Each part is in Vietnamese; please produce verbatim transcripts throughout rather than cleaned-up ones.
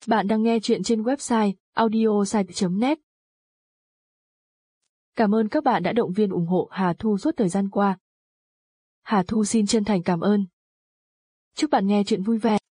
Bạn đang nghe chuyện trên website audiosite chấm net. Cảm ơn các bạn đã động viên ủng hộ Hà Thu suốt thời gian qua. Hà Thu xin chân thành cảm ơn. Chúc bạn nghe chuyện vui vẻ.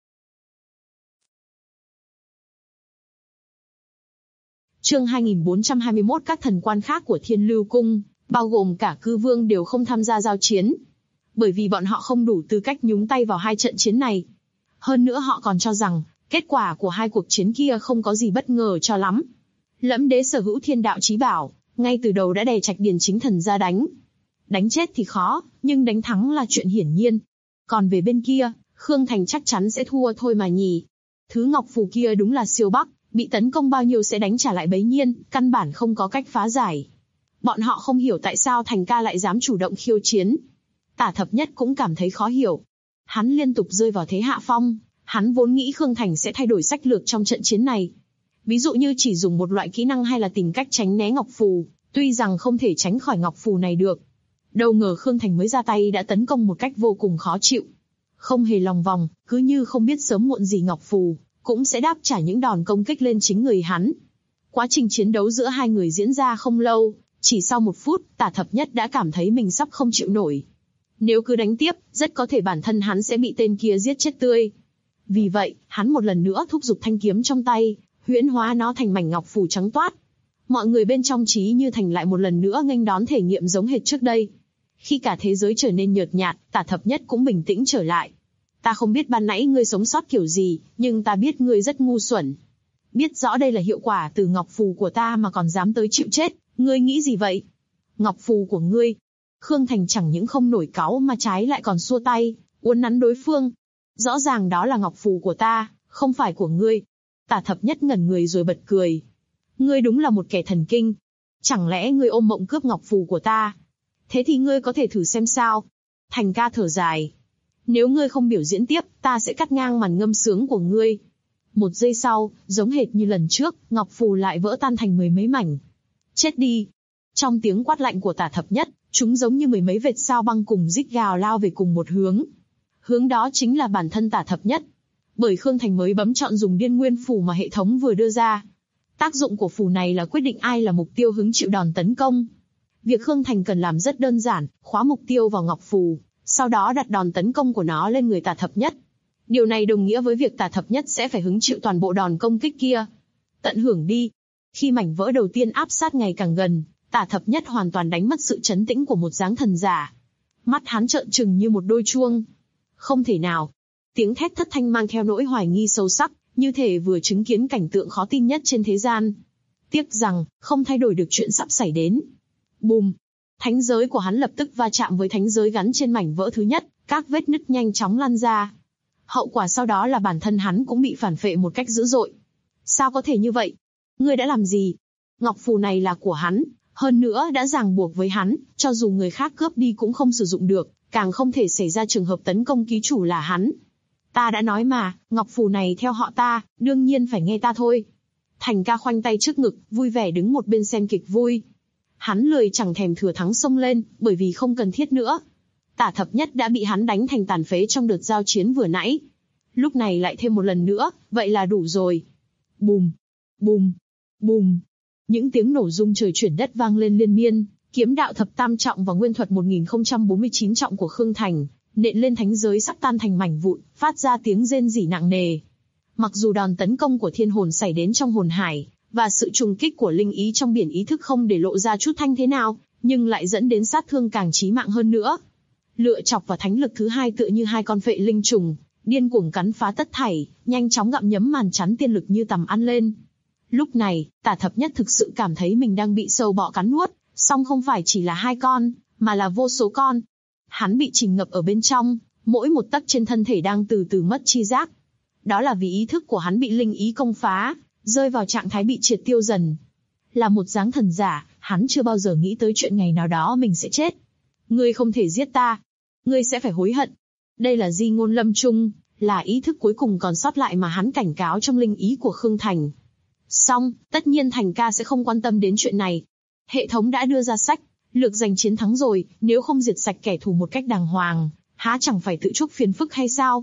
Chương hai nghìn bốn trăm hai mươi mốt. Các thần quan khác của Thiên Lưu Cung, bao gồm cả Cư Vương, đều không tham gia giao chiến, bởi vì bọn họ không đủ tư cách nhúng tay vào hai trận chiến này. Hơn nữa họ còn cho rằng kết quả của hai cuộc chiến kia không có gì bất ngờ cho lắm. Lẫm Đế sở hữu thiên đạo chí bảo, ngay từ đầu đã đè Trạch Điền chính thần ra đánh. Đánh chết thì khó, nhưng đánh thắng là chuyện hiển nhiên. Còn về bên kia, Khương Thành chắc chắn sẽ thua thôi mà nhỉ. Thứ ngọc phù kia đúng là siêu bắc, bị tấn công bao nhiêu sẽ đánh trả lại bấy nhiêu, căn bản không có cách phá giải. Bọn họ không hiểu tại sao Thành ca lại dám chủ động khiêu chiến. Tả Thập Nhất cũng cảm thấy khó hiểu. Hắn liên tục rơi vào thế hạ phong, hắn vốn nghĩ Khương Thành sẽ thay đổi sách lược trong trận chiến này. Ví dụ như chỉ dùng một loại kỹ năng hay là tìm cách tránh né ngọc phù, tuy rằng không thể tránh khỏi ngọc phù này được. Đâu ngờ Khương Thành mới ra tay đã tấn công một cách vô cùng khó chịu. Không hề lòng vòng, cứ như không biết sớm muộn gì ngọc phù cũng sẽ đáp trả những đòn công kích lên chính người hắn. Quá trình chiến đấu giữa hai người diễn ra không lâu, chỉ sau một phút, Tả Thập Nhất đã cảm thấy mình sắp không chịu nổi. Nếu cứ đánh tiếp, rất có thể bản thân hắn sẽ bị tên kia giết chết tươi. Vì vậy, hắn một lần nữa thúc giục thanh kiếm trong tay, huyễn hóa nó thành mảnh ngọc phù trắng toát. Mọi người bên trong Trí Như Thành lại một lần nữa nghênh đón thể nghiệm giống hệt trước đây. Khi cả thế giới trở nên nhợt nhạt, Tả Thập Nhất cũng bình tĩnh trở lại. Ta không biết ban nãy ngươi sống sót kiểu gì, nhưng ta biết ngươi rất ngu xuẩn. Biết rõ đây là hiệu quả từ ngọc phù của ta mà còn dám tới chịu chết, ngươi nghĩ gì vậy? Ngọc phù của ngươi? Khương Thành chẳng những không nổi cáu mà trái lại còn xua tay, uốn nắn đối phương. Rõ ràng đó là ngọc phù của ta, không phải của ngươi. Tả Thập Nhất ngẩn người rồi bật cười. Ngươi đúng là một kẻ thần kinh. Chẳng lẽ ngươi ôm mộng cướp ngọc phù của ta? Thế thì ngươi có thể thử xem sao. Thành ca thở dài. Nếu ngươi không biểu diễn tiếp, ta sẽ cắt ngang màn ngâm sướng của ngươi. Một giây sau, giống hệt như lần trước, ngọc phù lại vỡ tan thành mười mấy mảnh. Chết đi. Trong tiếng quát lạnh của Tả Thập Nhất, chúng giống như mười mấy vệt sao băng cùng rít gào lao về cùng một hướng. Hướng đó chính là bản thân Tả Thập Nhất. Bởi Khương Thành mới bấm chọn dùng điên nguyên phù mà hệ thống vừa đưa ra. Tác dụng của phù này là quyết định ai là mục tiêu hứng chịu đòn tấn công. Việc Khương Thành cần làm rất đơn giản, khóa mục tiêu vào ngọc phù, sau đó đặt đòn tấn công của nó lên người Tả Thập Nhất. Điều này đồng nghĩa với việc Tả Thập Nhất sẽ phải hứng chịu toàn bộ đòn công kích kia. Tận hưởng đi. Khi mảnh vỡ đầu tiên áp sát ngày càng gần, Tả Thập Nhất hoàn toàn đánh mất sự trấn tĩnh của một dáng thần giả. Mắt hắn trợn trừng như một đôi chuông. Không thể nào. Tiếng thét thất thanh mang theo nỗi hoài nghi sâu sắc, như thể vừa chứng kiến cảnh tượng khó tin nhất trên thế gian. Tiếc rằng, không thay đổi được chuyện sắp xảy đến. Bùm! Thánh giới của hắn lập tức va chạm với thánh giới gắn trên mảnh vỡ thứ nhất, các vết nứt nhanh chóng lan ra. Hậu quả sau đó là bản thân hắn cũng bị phản phệ một cách dữ dội. Sao có thể như vậy? Ngươi đã làm gì? Ngọc phù này là của hắn, hơn nữa đã ràng buộc với hắn, cho dù người khác cướp đi cũng không sử dụng được, càng không thể xảy ra trường hợp tấn công ký chủ là hắn. Ta đã nói mà, ngọc phù này theo họ ta, đương nhiên phải nghe ta thôi. Thành ca khoanh tay trước ngực, vui vẻ đứng một bên xem kịch vui. Hắn lười chẳng thèm thừa thắng xông lên, bởi vì không cần thiết nữa. Tả Thập Nhất đã bị hắn đánh thành tàn phế trong đợt giao chiến vừa nãy. Lúc này lại thêm một lần nữa, vậy là đủ rồi. Bùm, bùm, bùm. Những tiếng nổ rung trời chuyển đất vang lên liên miên, kiếm đạo thập tam trọng và nguyên thuật một nghìn không trăm bốn mươi chín trọng của Khương Thành, nện lên thánh giới sắp tan thành mảnh vụn, phát ra tiếng rên rỉ nặng nề. Mặc dù đòn tấn công của thiên hồn xảy đến trong hồn hải, và sự trùng kích của linh ý trong biển ý thức không để lộ ra chút thanh thế nào, nhưng lại dẫn đến sát thương càng chí mạng hơn nữa. Lựa chọc và thánh lực thứ hai tựa như hai con phệ linh trùng, điên cuồng cắn phá tất thảy, nhanh chóng gặm nhấm màn chắn tiên lực như tầm ăn lên. Lúc này, Tả Thập Nhất thực sự cảm thấy mình đang bị sâu bọ cắn nuốt, song không phải chỉ là hai con, mà là vô số con. Hắn bị chìm ngập ở bên trong, mỗi một tấc trên thân thể đang từ từ mất chi giác. Đó là vì ý thức của hắn bị linh ý công phá, rơi vào trạng thái bị triệt tiêu dần. Là một dáng thần giả, hắn chưa bao giờ nghĩ tới chuyện ngày nào đó mình sẽ chết. Ngươi không thể giết ta. Ngươi sẽ phải hối hận. Đây là di ngôn lâm chung, là ý thức cuối cùng còn sót lại mà hắn cảnh cáo trong linh ý của Khương Thành. Song, tất nhiên Thành ca sẽ không quan tâm đến chuyện này. Hệ thống đã đưa ra sách, lược giành chiến thắng rồi, nếu không diệt sạch kẻ thù một cách đàng hoàng, há chẳng phải tự chuốc phiền phức hay sao?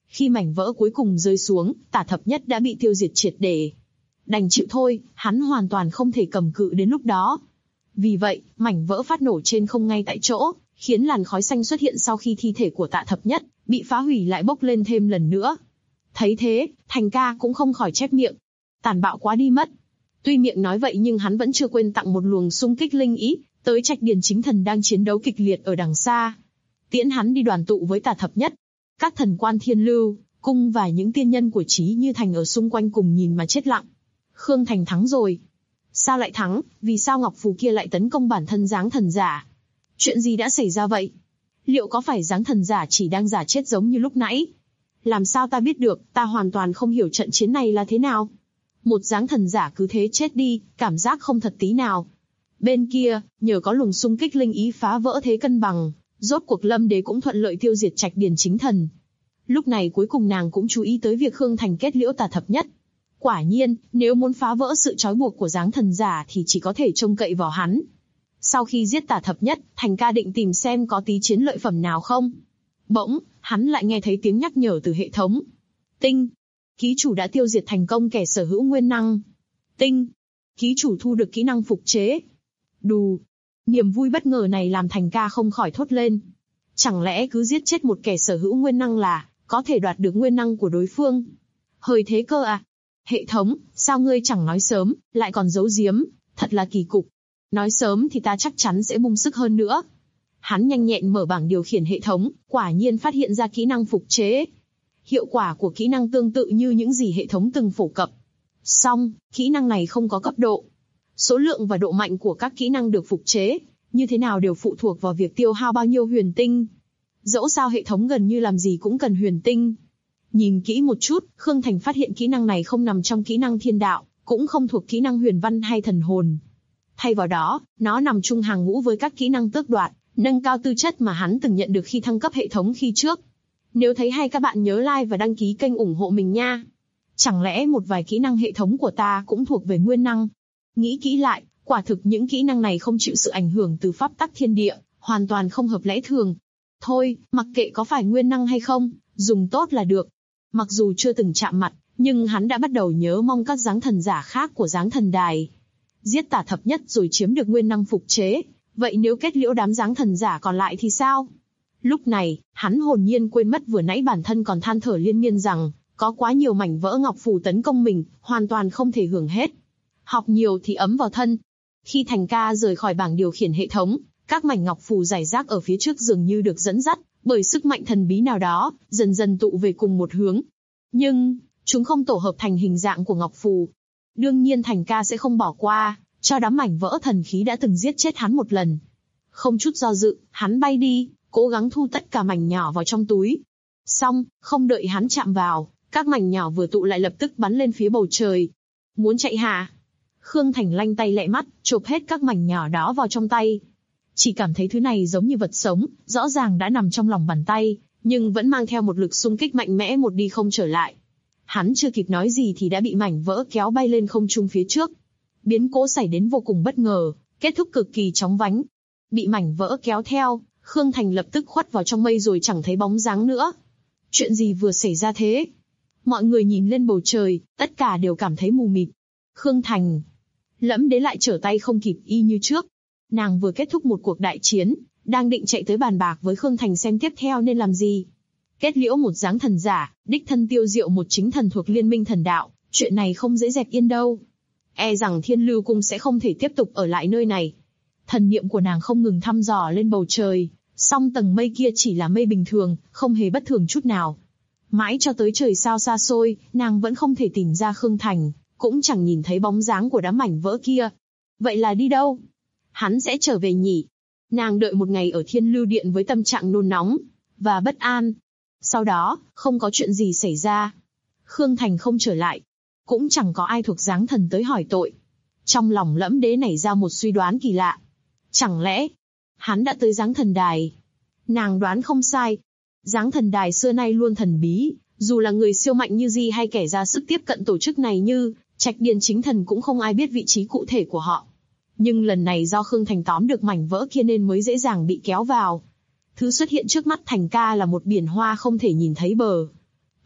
Khi mảnh vỡ cuối cùng rơi xuống, Tả Thập Nhất đã bị tiêu diệt triệt để. Đành chịu thôi, hắn hoàn toàn không thể cầm cự đến lúc đó. Vì vậy, mảnh vỡ phát nổ trên không ngay tại chỗ, khiến làn khói xanh xuất hiện sau khi thi thể của Tạ Thập Nhất bị phá hủy lại bốc lên thêm lần nữa. Thấy thế, Thành Ca cũng không khỏi chép miệng. Tàn bạo quá đi mất. Tuy miệng nói vậy nhưng hắn vẫn chưa quên tặng một luồng xung kích linh ý tới Trạch Điền Chính Thần đang chiến đấu kịch liệt ở đằng xa. Tiễn hắn đi đoàn tụ với Tả Thập Nhất. Các thần quan Thiên Lưu Cung và những tiên nhân của Chí Như Thành ở xung quanh cùng nhìn mà chết lặng. Khương Thành thắng rồi. Sao lại thắng? Vì sao ngọc phù kia lại tấn công bản thân dáng thần giả? Chuyện gì đã xảy ra vậy? Liệu có phải dáng thần giả chỉ đang giả chết giống như lúc nãy? Làm sao ta biết được, ta hoàn toàn không hiểu trận chiến này là thế nào. Một dáng thần giả cứ thế chết đi, cảm giác không thật tí nào. Bên kia, nhờ có luồng xung kích linh ý phá vỡ thế cân bằng, rốt cuộc Lâm Đế cũng thuận lợi tiêu diệt Trạch Điền Chính Thần. Lúc này cuối cùng nàng cũng chú ý tới việc Khương Thành kết liễu Tả Thập Nhất. Quả nhiên, nếu muốn phá vỡ sự trói buộc của dáng thần giả thì chỉ có thể trông cậy vào hắn. Sau khi giết Tả Thập Nhất, Thành Ca định tìm xem có tí chiến lợi phẩm nào không. Bỗng, hắn lại nghe thấy tiếng nhắc nhở từ hệ thống. Tinh. Ký chủ đã tiêu diệt thành công kẻ sở hữu nguyên năng. Tinh. Ký chủ thu được kỹ năng phục chế. Đù. Niềm vui bất ngờ này làm Thành Ca không khỏi thốt lên. Chẳng lẽ cứ giết chết một kẻ sở hữu nguyên năng là có thể đoạt được nguyên năng của đối phương? Hời thế cơ à? Hệ thống, sao ngươi chẳng nói sớm, lại còn giấu giếm, thật là kỳ cục. Nói sớm thì ta chắc chắn sẽ bung sức hơn nữa. Hắn nhanh nhẹn mở bảng điều khiển hệ thống, quả nhiên phát hiện ra kỹ năng phục chế. Hiệu quả của kỹ năng tương tự như những gì hệ thống từng phổ cập. Song, kỹ năng này không có cấp độ. Số lượng và độ mạnh của các kỹ năng được phục chế, như thế nào đều phụ thuộc vào việc tiêu hao bao nhiêu huyền tinh. Dẫu sao hệ thống gần như làm gì cũng cần huyền tinh. Nhìn kỹ một chút, Khương Thành phát hiện kỹ năng này không nằm trong kỹ năng thiên đạo, cũng không thuộc kỹ năng huyền văn hay thần hồn. Thay vào đó, nó nằm chung hàng ngũ với các kỹ năng tước đoạt, nâng cao tư chất mà hắn từng nhận được khi thăng cấp hệ thống khi trước. Nếu thấy hay các bạn nhớ like và đăng ký kênh ủng hộ mình nha. Chẳng lẽ một vài kỹ năng hệ thống của ta cũng thuộc về nguyên năng? Nghĩ kỹ lại, quả thực những kỹ năng này không chịu sự ảnh hưởng từ pháp tắc thiên địa, hoàn toàn không hợp lẽ thường. Thôi, mặc kệ có phải nguyên năng hay không, dùng tốt là được. Mặc dù chưa từng chạm mặt, nhưng hắn đã bắt đầu nhớ mong các dáng thần giả khác của dáng thần đài. Giết Tả Thập Nhất rồi chiếm được nguyên năng phục chế, vậy nếu kết liễu đám dáng thần giả còn lại thì sao? Lúc này, hắn hồn nhiên quên mất vừa nãy bản thân còn than thở liên miên rằng, có quá nhiều mảnh vỡ ngọc phù tấn công mình, hoàn toàn không thể hưởng hết. Học nhiều thì ấm vào thân. Khi Thành Ca rời khỏi bảng điều khiển hệ thống, các mảnh ngọc phù rải rác ở phía trước dường như được dẫn dắt bởi sức mạnh thần bí nào đó, dần dần tụ về cùng một hướng. Nhưng, chúng không tổ hợp thành hình dạng của ngọc phù. Đương nhiên Thành Ca sẽ không bỏ qua, cho đám mảnh vỡ thần khí đã từng giết chết hắn một lần. Không chút do dự, hắn bay đi, cố gắng thu tất cả mảnh nhỏ vào trong túi. Xong, không đợi hắn chạm vào, các mảnh nhỏ vừa tụ lại lập tức bắn lên phía bầu trời. Muốn chạy hả? Khương Thành lanh tay lẹ mắt, chộp hết các mảnh nhỏ đó vào trong tay. Chỉ cảm thấy thứ này giống như vật sống, rõ ràng đã nằm trong lòng bàn tay, nhưng vẫn mang theo một lực xung kích mạnh mẽ một đi không trở lại. Hắn chưa kịp nói gì thì đã bị mảnh vỡ kéo bay lên không trung phía trước. Biến cố xảy đến vô cùng bất ngờ, kết thúc cực kỳ chóng vánh. Bị mảnh vỡ kéo theo, Khương Thành lập tức khuất vào trong mây rồi chẳng thấy bóng dáng nữa. Chuyện gì vừa xảy ra thế? Mọi người nhìn lên bầu trời, tất cả đều cảm thấy mù mịt. Khương Thành, Lẫm Đế lại trở tay không kịp y như trước. Nàng vừa kết thúc một cuộc đại chiến, đang định chạy tới bàn bạc với Khương Thành xem tiếp theo nên làm gì. Kết liễu một dáng thần giả, đích thân tiêu diệu một chính thần thuộc Liên minh thần đạo, chuyện này không dễ dẹp yên đâu. E rằng Thiên Lưu Cung sẽ không thể tiếp tục ở lại nơi này. Thần niệm của nàng không ngừng thăm dò lên bầu trời, song tầng mây kia chỉ là mây bình thường, không hề bất thường chút nào. Mãi cho tới trời sao xa xôi, nàng vẫn không thể tìm ra Khương Thành, cũng chẳng nhìn thấy bóng dáng của đám mảnh vỡ kia. Vậy là đi đâu? Hắn sẽ trở về nhỉ? Nàng đợi một ngày ở Thiên Lưu Điện với tâm trạng nôn nóng và bất an. Sau đó, không có chuyện gì xảy ra. Khương Thành không trở lại. Cũng chẳng có ai thuộc dáng thần tới hỏi tội. Trong lòng Lẫm Đế nảy ra một suy đoán kỳ lạ. Chẳng lẽ, hắn đã tới dáng thần đài? Nàng đoán không sai. Dáng thần đài xưa nay luôn thần bí, dù là người siêu mạnh như Di hay kẻ ra sức tiếp cận tổ chức này như Trạch Điền Chính Thần cũng không ai biết vị trí cụ thể của họ. Nhưng lần này do Khương Thành tóm được mảnh vỡ kia nên mới dễ dàng bị kéo vào. Thứ xuất hiện trước mắt Thành Ca là một biển hoa không thể nhìn thấy bờ.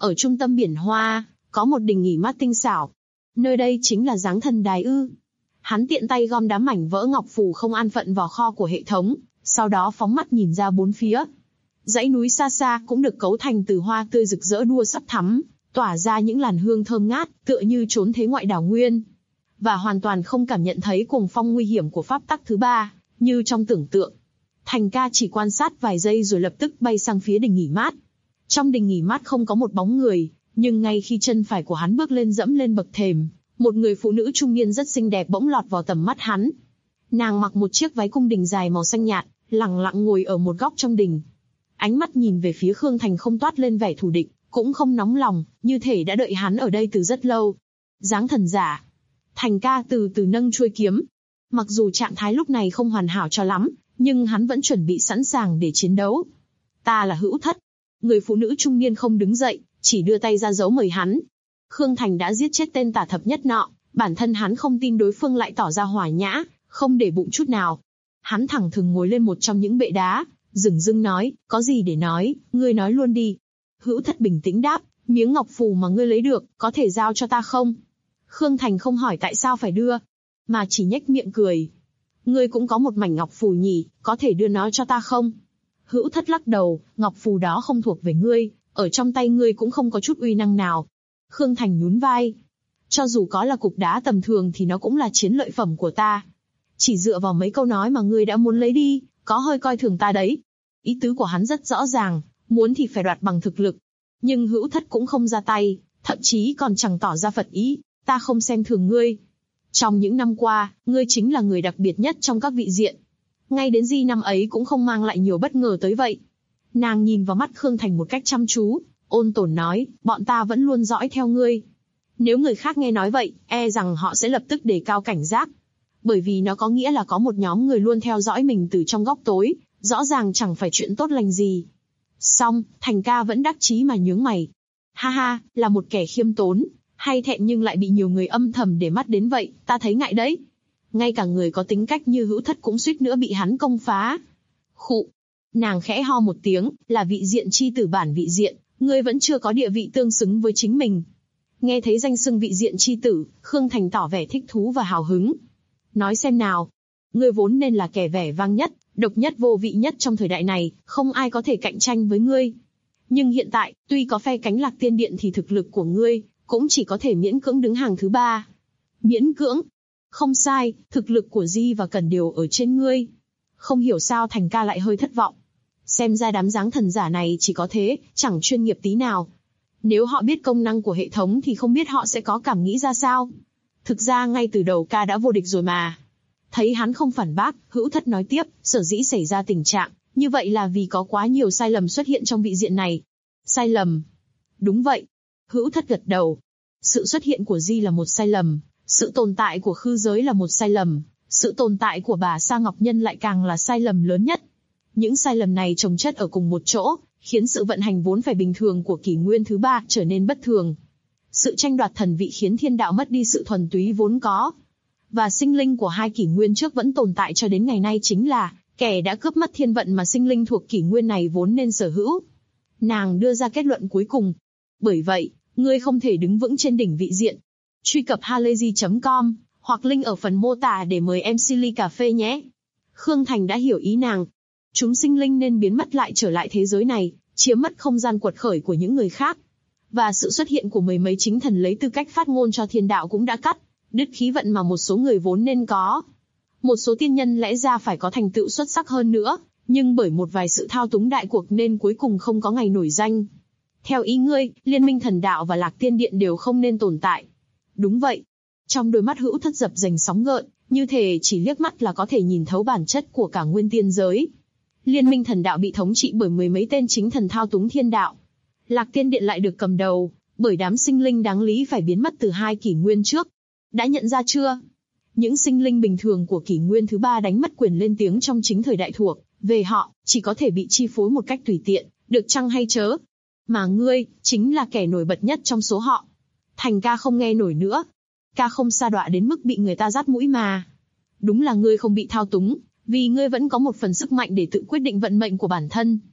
Ở trung tâm biển hoa, có một đình nghỉ mát tinh xảo. Nơi đây chính là Giáng Thần Đài ư? Hắn tiện tay gom đám mảnh vỡ ngọc phù không an phận vào kho của hệ thống, sau đó phóng mắt nhìn ra bốn phía. Dãy núi xa xa cũng được cấu thành từ hoa tươi rực rỡ đua sắp thắm, tỏa ra những làn hương thơm ngát, tựa như trốn thế ngoại đảo nguyên. Và hoàn toàn không cảm nhận thấy cuồng phong nguy hiểm của pháp tắc thứ ba, như trong tưởng tượng. Thành ca chỉ quan sát vài giây rồi lập tức bay sang phía đình nghỉ mát. Trong đình nghỉ mát không có một bóng người, nhưng ngay khi chân phải của hắn bước lên dẫm lên bậc thềm, một người phụ nữ trung niên rất xinh đẹp bỗng lọt vào tầm mắt hắn. Nàng mặc một chiếc váy cung đình dài màu xanh nhạt, lặng lặng ngồi ở một góc trong đình. Ánh mắt nhìn về phía Khương Thành không toát lên vẻ thù địch, cũng không nóng lòng, như thể đã đợi hắn ở đây từ rất lâu. Giáng thần giả. Thành ca từ từ nâng chuôi kiếm. Mặc dù trạng thái lúc này không hoàn hảo cho lắm, nhưng hắn vẫn chuẩn bị sẵn sàng để chiến đấu. Ta là Hữu Thất. Người phụ nữ trung niên không đứng dậy, chỉ đưa tay ra dấu mời hắn. Khương Thành đã giết chết tên tà thập nhất nọ, bản thân hắn không tin đối phương lại tỏ ra hòa nhã, không để bụng chút nào. Hắn thẳng thừng ngồi lên một trong những bệ đá, dửng dưng nói, có gì để nói, ngươi nói luôn đi. Hữu Thất bình tĩnh đáp, miếng ngọc phù mà ngươi lấy được, có thể giao cho ta không? Khương Thành không hỏi tại sao phải đưa, mà chỉ nhếch miệng cười. Ngươi cũng có một mảnh ngọc phù nhỉ, có thể đưa nó cho ta không? Hữu Thất lắc đầu, ngọc phù đó không thuộc về ngươi, ở trong tay ngươi cũng không có chút uy năng nào. Khương Thành nhún vai. Cho dù có là cục đá tầm thường thì nó cũng là chiến lợi phẩm của ta. Chỉ dựa vào mấy câu nói mà ngươi đã muốn lấy đi, có hơi coi thường ta đấy. Ý tứ của hắn rất rõ ràng, muốn thì phải đoạt bằng thực lực. Nhưng Hữu Thất cũng không ra tay, thậm chí còn chẳng tỏ ra phật ý, ta không xem thường ngươi. Trong những năm qua, ngươi chính là người đặc biệt nhất trong các vị diện. Ngay đến di năm ấy cũng không mang lại nhiều bất ngờ tới vậy. Nàng nhìn vào mắt Khương Thành một cách chăm chú, ôn tồn nói, bọn ta vẫn luôn dõi theo ngươi. Nếu người khác nghe nói vậy, e rằng họ sẽ lập tức đề cao cảnh giác. Bởi vì nó có nghĩa là có một nhóm người luôn theo dõi mình từ trong góc tối, rõ ràng chẳng phải chuyện tốt lành gì. Xong, Thành ca vẫn đắc chí mà nhướng mày. Ha ha, là một kẻ khiêm tốn, hay thẹn nhưng lại bị nhiều người âm thầm để mắt đến vậy, ta thấy ngại đấy. Ngay cả người có tính cách như Hữu Thất cũng suýt nữa bị hắn công phá. Khụ. Nàng khẽ ho một tiếng, là vị diện chi tử bản vị diện, ngươi vẫn chưa có địa vị tương xứng với chính mình. Nghe thấy danh xưng vị diện chi tử, Khương Thành tỏ vẻ thích thú và hào hứng. Nói xem nào, ngươi vốn nên là kẻ vẻ vang nhất, độc nhất vô vị nhất trong thời đại này, không ai có thể cạnh tranh với ngươi. Nhưng hiện tại, tuy có phe cánh Lạc Tiên Điện thì thực lực của ngươi cũng chỉ có thể miễn cưỡng đứng hàng thứ ba. Miễn cưỡng? Không sai, thực lực của Di và Cẩn đều ở trên ngươi. Không hiểu sao Thành ca lại hơi thất vọng. Xem ra đám Giáng thần giả này chỉ có thế, chẳng chuyên nghiệp tí nào. Nếu họ biết công năng của hệ thống thì không biết họ sẽ có cảm nghĩ ra sao. Thực ra ngay từ đầu ca đã vô địch rồi mà. Thấy hắn không phản bác, Hữu Thất nói tiếp, sở dĩ xảy ra tình trạng như vậy là vì có quá nhiều sai lầm xuất hiện trong vị diện này. Sai lầm? Đúng vậy. Hữu Thất gật đầu. Sự xuất hiện của Di là một sai lầm, sự tồn tại của khư giới là một sai lầm, sự tồn tại của bà Sa Ngọc Nhân lại càng là sai lầm lớn nhất. Những sai lầm này chồng chất ở cùng một chỗ, khiến sự vận hành vốn phải bình thường của kỷ nguyên thứ ba trở nên bất thường. Sự tranh đoạt thần vị khiến thiên đạo mất đi sự thuần túy vốn có. Và sinh linh của hai kỷ nguyên trước vẫn tồn tại cho đến ngày nay chính là kẻ đã cướp mất thiên vận mà sinh linh thuộc kỷ nguyên này vốn nên sở hữu. Nàng đưa ra kết luận cuối cùng. Bởi vậy, ngươi không thể đứng vững trên đỉnh vị diện. Truy cập halayzi chấm com, hoặc link ở phần mô tả để mời em xê ly cà phê nhé. Khương Thành đã hiểu ý nàng. Chúng sinh linh nên biến mất lại trở lại thế giới này, chiếm mất không gian quật khởi của những người khác. Và sự xuất hiện của mười mấy chính thần lấy tư cách phát ngôn cho thiên đạo cũng đã cắt đứt khí vận mà một số người vốn nên có. Một số tiên nhân lẽ ra phải có thành tựu xuất sắc hơn nữa, nhưng bởi một vài sự thao túng đại cuộc nên cuối cùng không có ngày nổi danh. Theo ý ngươi, Liên minh thần đạo và Lạc Tiên Điện đều không nên tồn tại. Đúng vậy. Trong đôi mắt Hữu Thất dập dềnh sóng gợn, như thể chỉ liếc mắt là có thể nhìn thấu bản chất của cả nguyên tiên giới. Liên minh thần đạo bị thống trị bởi mười mấy tên chính thần thao túng thiên đạo. Lạc Tiên Điện lại được cầm đầu bởi đám sinh linh đáng lý phải biến mất từ hai kỷ nguyên trước. Đã nhận ra chưa? Những sinh linh bình thường của kỷ nguyên thứ ba đánh mất quyền lên tiếng trong chính thời đại thuộc về họ, chỉ có thể bị chi phối một cách tùy tiện, được chăng hay chớ? Mà ngươi, chính là kẻ nổi bật nhất trong số họ. Thành ca không nghe nổi nữa. Ca không sa đọa đến mức bị người ta dắt mũi mà. Đúng là ngươi không bị thao túng, vì ngươi vẫn có một phần sức mạnh để tự quyết định vận mệnh của bản thân.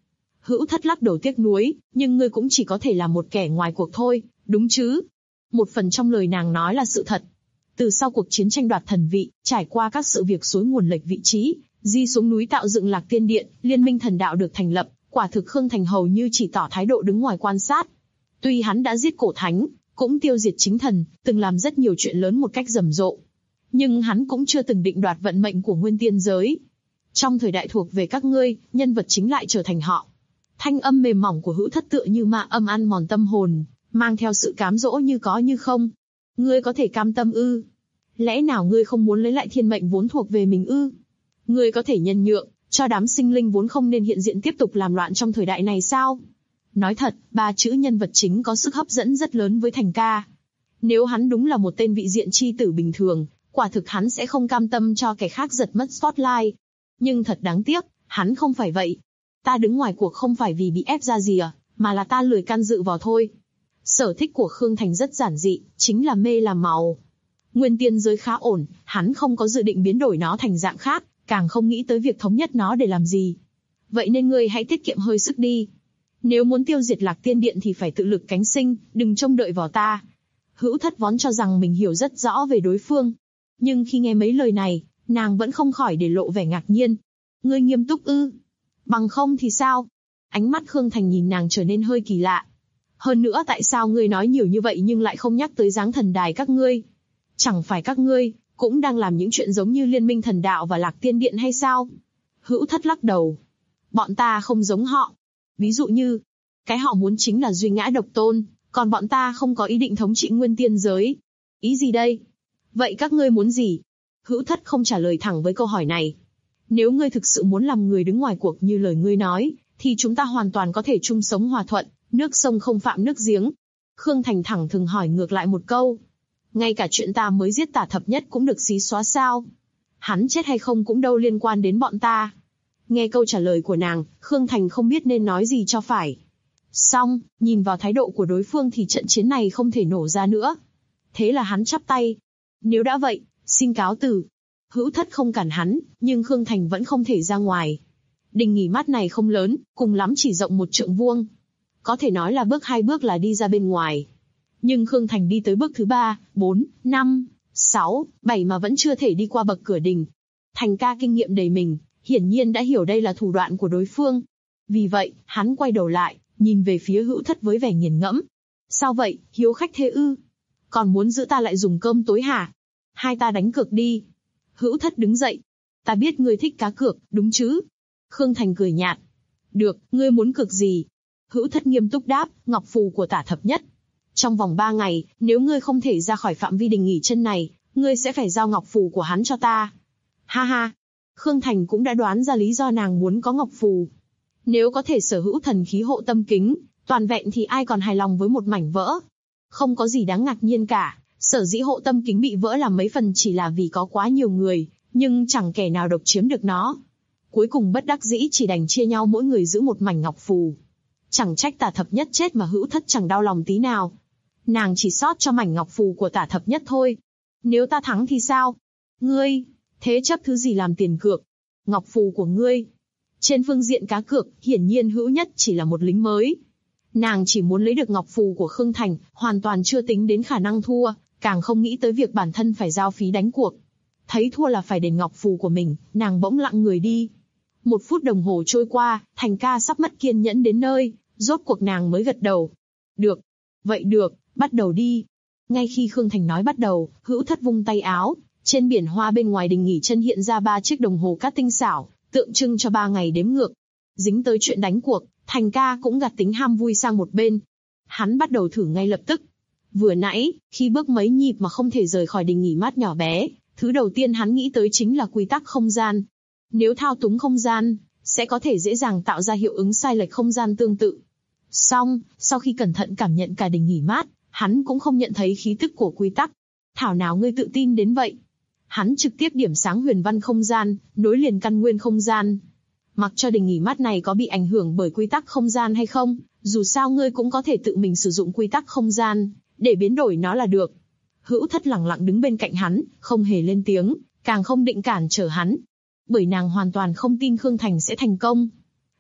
Hữu Thất lắc đầu tiếc nuối, nhưng ngươi cũng chỉ có thể là một kẻ ngoài cuộc thôi, đúng chứ? Một phần trong lời nàng nói là sự thật. Từ sau cuộc chiến tranh đoạt thần vị, trải qua các sự việc xối nguồn lệch vị trí, di xuống núi tạo dựng Lạc Tiên Điện, Liên minh thần đạo được thành lập, quả thực Khương Thành hầu như chỉ tỏ thái độ đứng ngoài quan sát. Tuy hắn đã giết cổ thánh, cũng tiêu diệt chính thần, từng làm rất nhiều chuyện lớn một cách rầm rộ, nhưng hắn cũng chưa từng định đoạt vận mệnh của nguyên tiên giới. Trong thời đại thuộc về các ngươi, nhân vật chính lại trở thành họ. Thanh âm mềm mỏng của Hữu Thất tựa như ma âm ăn mòn tâm hồn, mang theo sự cám dỗ như có như không. Ngươi có thể cam tâm ư? Lẽ nào ngươi không muốn lấy lại thiên mệnh vốn thuộc về mình ư? Ngươi có thể nhân nhượng, cho đám sinh linh vốn không nên hiện diện tiếp tục làm loạn trong thời đại này sao? Nói thật, ba chữ nhân vật chính có sức hấp dẫn rất lớn với Thành ca. Nếu hắn đúng là một tên vị diện chi tử bình thường, quả thực hắn sẽ không cam tâm cho kẻ khác giật mất spotlight. Nhưng thật đáng tiếc, hắn không phải vậy. Ta đứng ngoài cuộc không phải vì bị ép ra gì à, mà là ta lười can dự vào thôi. Sở thích của Khương Thành rất giản dị, chính là mê làm màu. Nguyên tiên giới khá ổn, hắn không có dự định biến đổi nó thành dạng khác, càng không nghĩ tới việc thống nhất nó để làm gì. Vậy nên ngươi hãy tiết kiệm hơi sức đi. Nếu muốn tiêu diệt Lạc Tiên Điện thì phải tự lực cánh sinh, đừng trông đợi vào ta. Hữu Thất vốn cho rằng mình hiểu rất rõ về đối phương. Nhưng khi nghe mấy lời này, nàng vẫn không khỏi để lộ vẻ ngạc nhiên. Ngươi nghiêm túc ư? Bằng không thì sao? Ánh mắt Khương Thành nhìn nàng trở nên hơi kỳ lạ. Hơn nữa tại sao ngươi nói nhiều như vậy nhưng lại không nhắc tới giáng thần đài các ngươi? Chẳng phải các ngươi cũng đang làm những chuyện giống như Liên minh thần đạo và Lạc Tiên Điện hay sao? Hữu Thất lắc đầu. Bọn ta không giống họ. Ví dụ như, cái họ muốn chính là duy ngã độc tôn, còn bọn ta không có ý định thống trị nguyên tiên giới. Ý gì đây? Vậy các ngươi muốn gì? Hữu Thất không trả lời thẳng với câu hỏi này. Nếu ngươi thực sự muốn làm người đứng ngoài cuộc như lời ngươi nói, thì chúng ta hoàn toàn có thể chung sống hòa thuận, nước sông không phạm nước giếng. Khương Thành thẳng thừng hỏi ngược lại một câu. Ngay cả chuyện ta mới giết Tả Thập Nhất cũng được xí xóa sao? Hắn chết hay không cũng đâu liên quan đến bọn ta. Nghe câu trả lời của nàng, Khương Thành không biết nên nói gì cho phải. Xong, nhìn vào thái độ của đối phương thì trận chiến này không thể nổ ra nữa. Thế là hắn chắp tay. Nếu đã vậy, xin cáo từ. Hữu Thất không cản hắn, nhưng Khương Thành vẫn không thể ra ngoài. Đình nghỉ mát này không lớn, cùng lắm chỉ rộng một trượng vuông. Có thể nói là bước hai bước là đi ra bên ngoài. Nhưng Khương Thành đi tới bước thứ ba, bốn, năm, sáu, bảy mà vẫn chưa thể đi qua bậc cửa đình. Thành ca kinh nghiệm đầy mình, hiển nhiên đã hiểu đây là thủ đoạn của đối phương. Vì vậy, hắn quay đầu lại, nhìn về phía Hữu Thất với vẻ nghiền ngẫm. Sao vậy, hiếu khách thế ư? Còn muốn giữ ta lại dùng cơm tối hả? Hai ta đánh cược đi. Hữu Thất đứng dậy. Ta biết ngươi thích cá cược, đúng chứ? Khương Thành cười nhạt. Được, ngươi muốn cược gì? Hữu Thất nghiêm túc đáp, ngọc phù của Tả Thập Nhất. Trong vòng ba ngày, nếu ngươi không thể ra khỏi phạm vi đình nghỉ chân này, ngươi sẽ phải giao ngọc phù của hắn cho ta. Ha ha. Khương Thành cũng đã đoán ra lý do nàng muốn có ngọc phù. Nếu có thể sở hữu thần khí hộ tâm kính, toàn vẹn thì ai còn hài lòng với một mảnh vỡ. Không có gì đáng ngạc nhiên cả, sở dĩ hộ tâm kính bị vỡ làm mấy phần chỉ là vì có quá nhiều người, nhưng chẳng kẻ nào độc chiếm được nó. Cuối cùng bất đắc dĩ chỉ đành chia nhau mỗi người giữ một mảnh ngọc phù. Chẳng trách Tả Thập Nhất chết mà Hữu Thất chẳng đau lòng tí nào. Nàng chỉ sót cho mảnh ngọc phù của Tả Thập Nhất thôi. Nếu ta thắng thì sao? Ngươi, thế chấp thứ gì làm tiền cược? Ngọc phù của ngươi. Trên phương diện cá cược, hiển nhiên Hữu Nhất chỉ là một lính mới. Nàng chỉ muốn lấy được ngọc phù của Khương Thành, hoàn toàn chưa tính đến khả năng thua, càng không nghĩ tới việc bản thân phải giao phí đánh cuộc. Thấy thua là phải đền ngọc phù của mình, nàng bỗng lặng người đi. Một phút đồng hồ trôi qua, Thành ca sắp mất kiên nhẫn đến nơi, rốt cuộc nàng mới gật đầu. Được. Vậy được, bắt đầu đi. Ngay khi Khương Thành nói bắt đầu, Hữu Thất vung tay áo, trên biển hoa bên ngoài đình nghỉ chân hiện ra ba chiếc đồng hồ cát tinh xảo, tượng trưng cho ba ngày đếm ngược. Dính tới chuyện đánh cuộc, Thành ca cũng gạt tính ham vui sang một bên. Hắn bắt đầu thử ngay lập tức. Vừa nãy, khi bước mấy nhịp mà không thể rời khỏi đình nghỉ mát nhỏ bé, thứ đầu tiên hắn nghĩ tới chính là quy tắc không gian. Nếu thao túng không gian, sẽ có thể dễ dàng tạo ra hiệu ứng sai lệch không gian tương tự. Song, sau khi cẩn thận cảm nhận cả đình nghỉ mát, hắn cũng không nhận thấy khí tức của quy tắc. Thảo nào ngươi tự tin đến vậy? Hắn trực tiếp điểm sáng huyền văn không gian, nối liền căn nguyên không gian. Mặc cho đình nghỉ mát này có bị ảnh hưởng bởi quy tắc không gian hay không, dù sao ngươi cũng có thể tự mình sử dụng quy tắc không gian, để biến đổi nó là được. Hữu Thất lặng lặng đứng bên cạnh hắn, không hề lên tiếng, càng không định cản trở hắn. Bởi nàng hoàn toàn không tin Khương Thành sẽ thành công.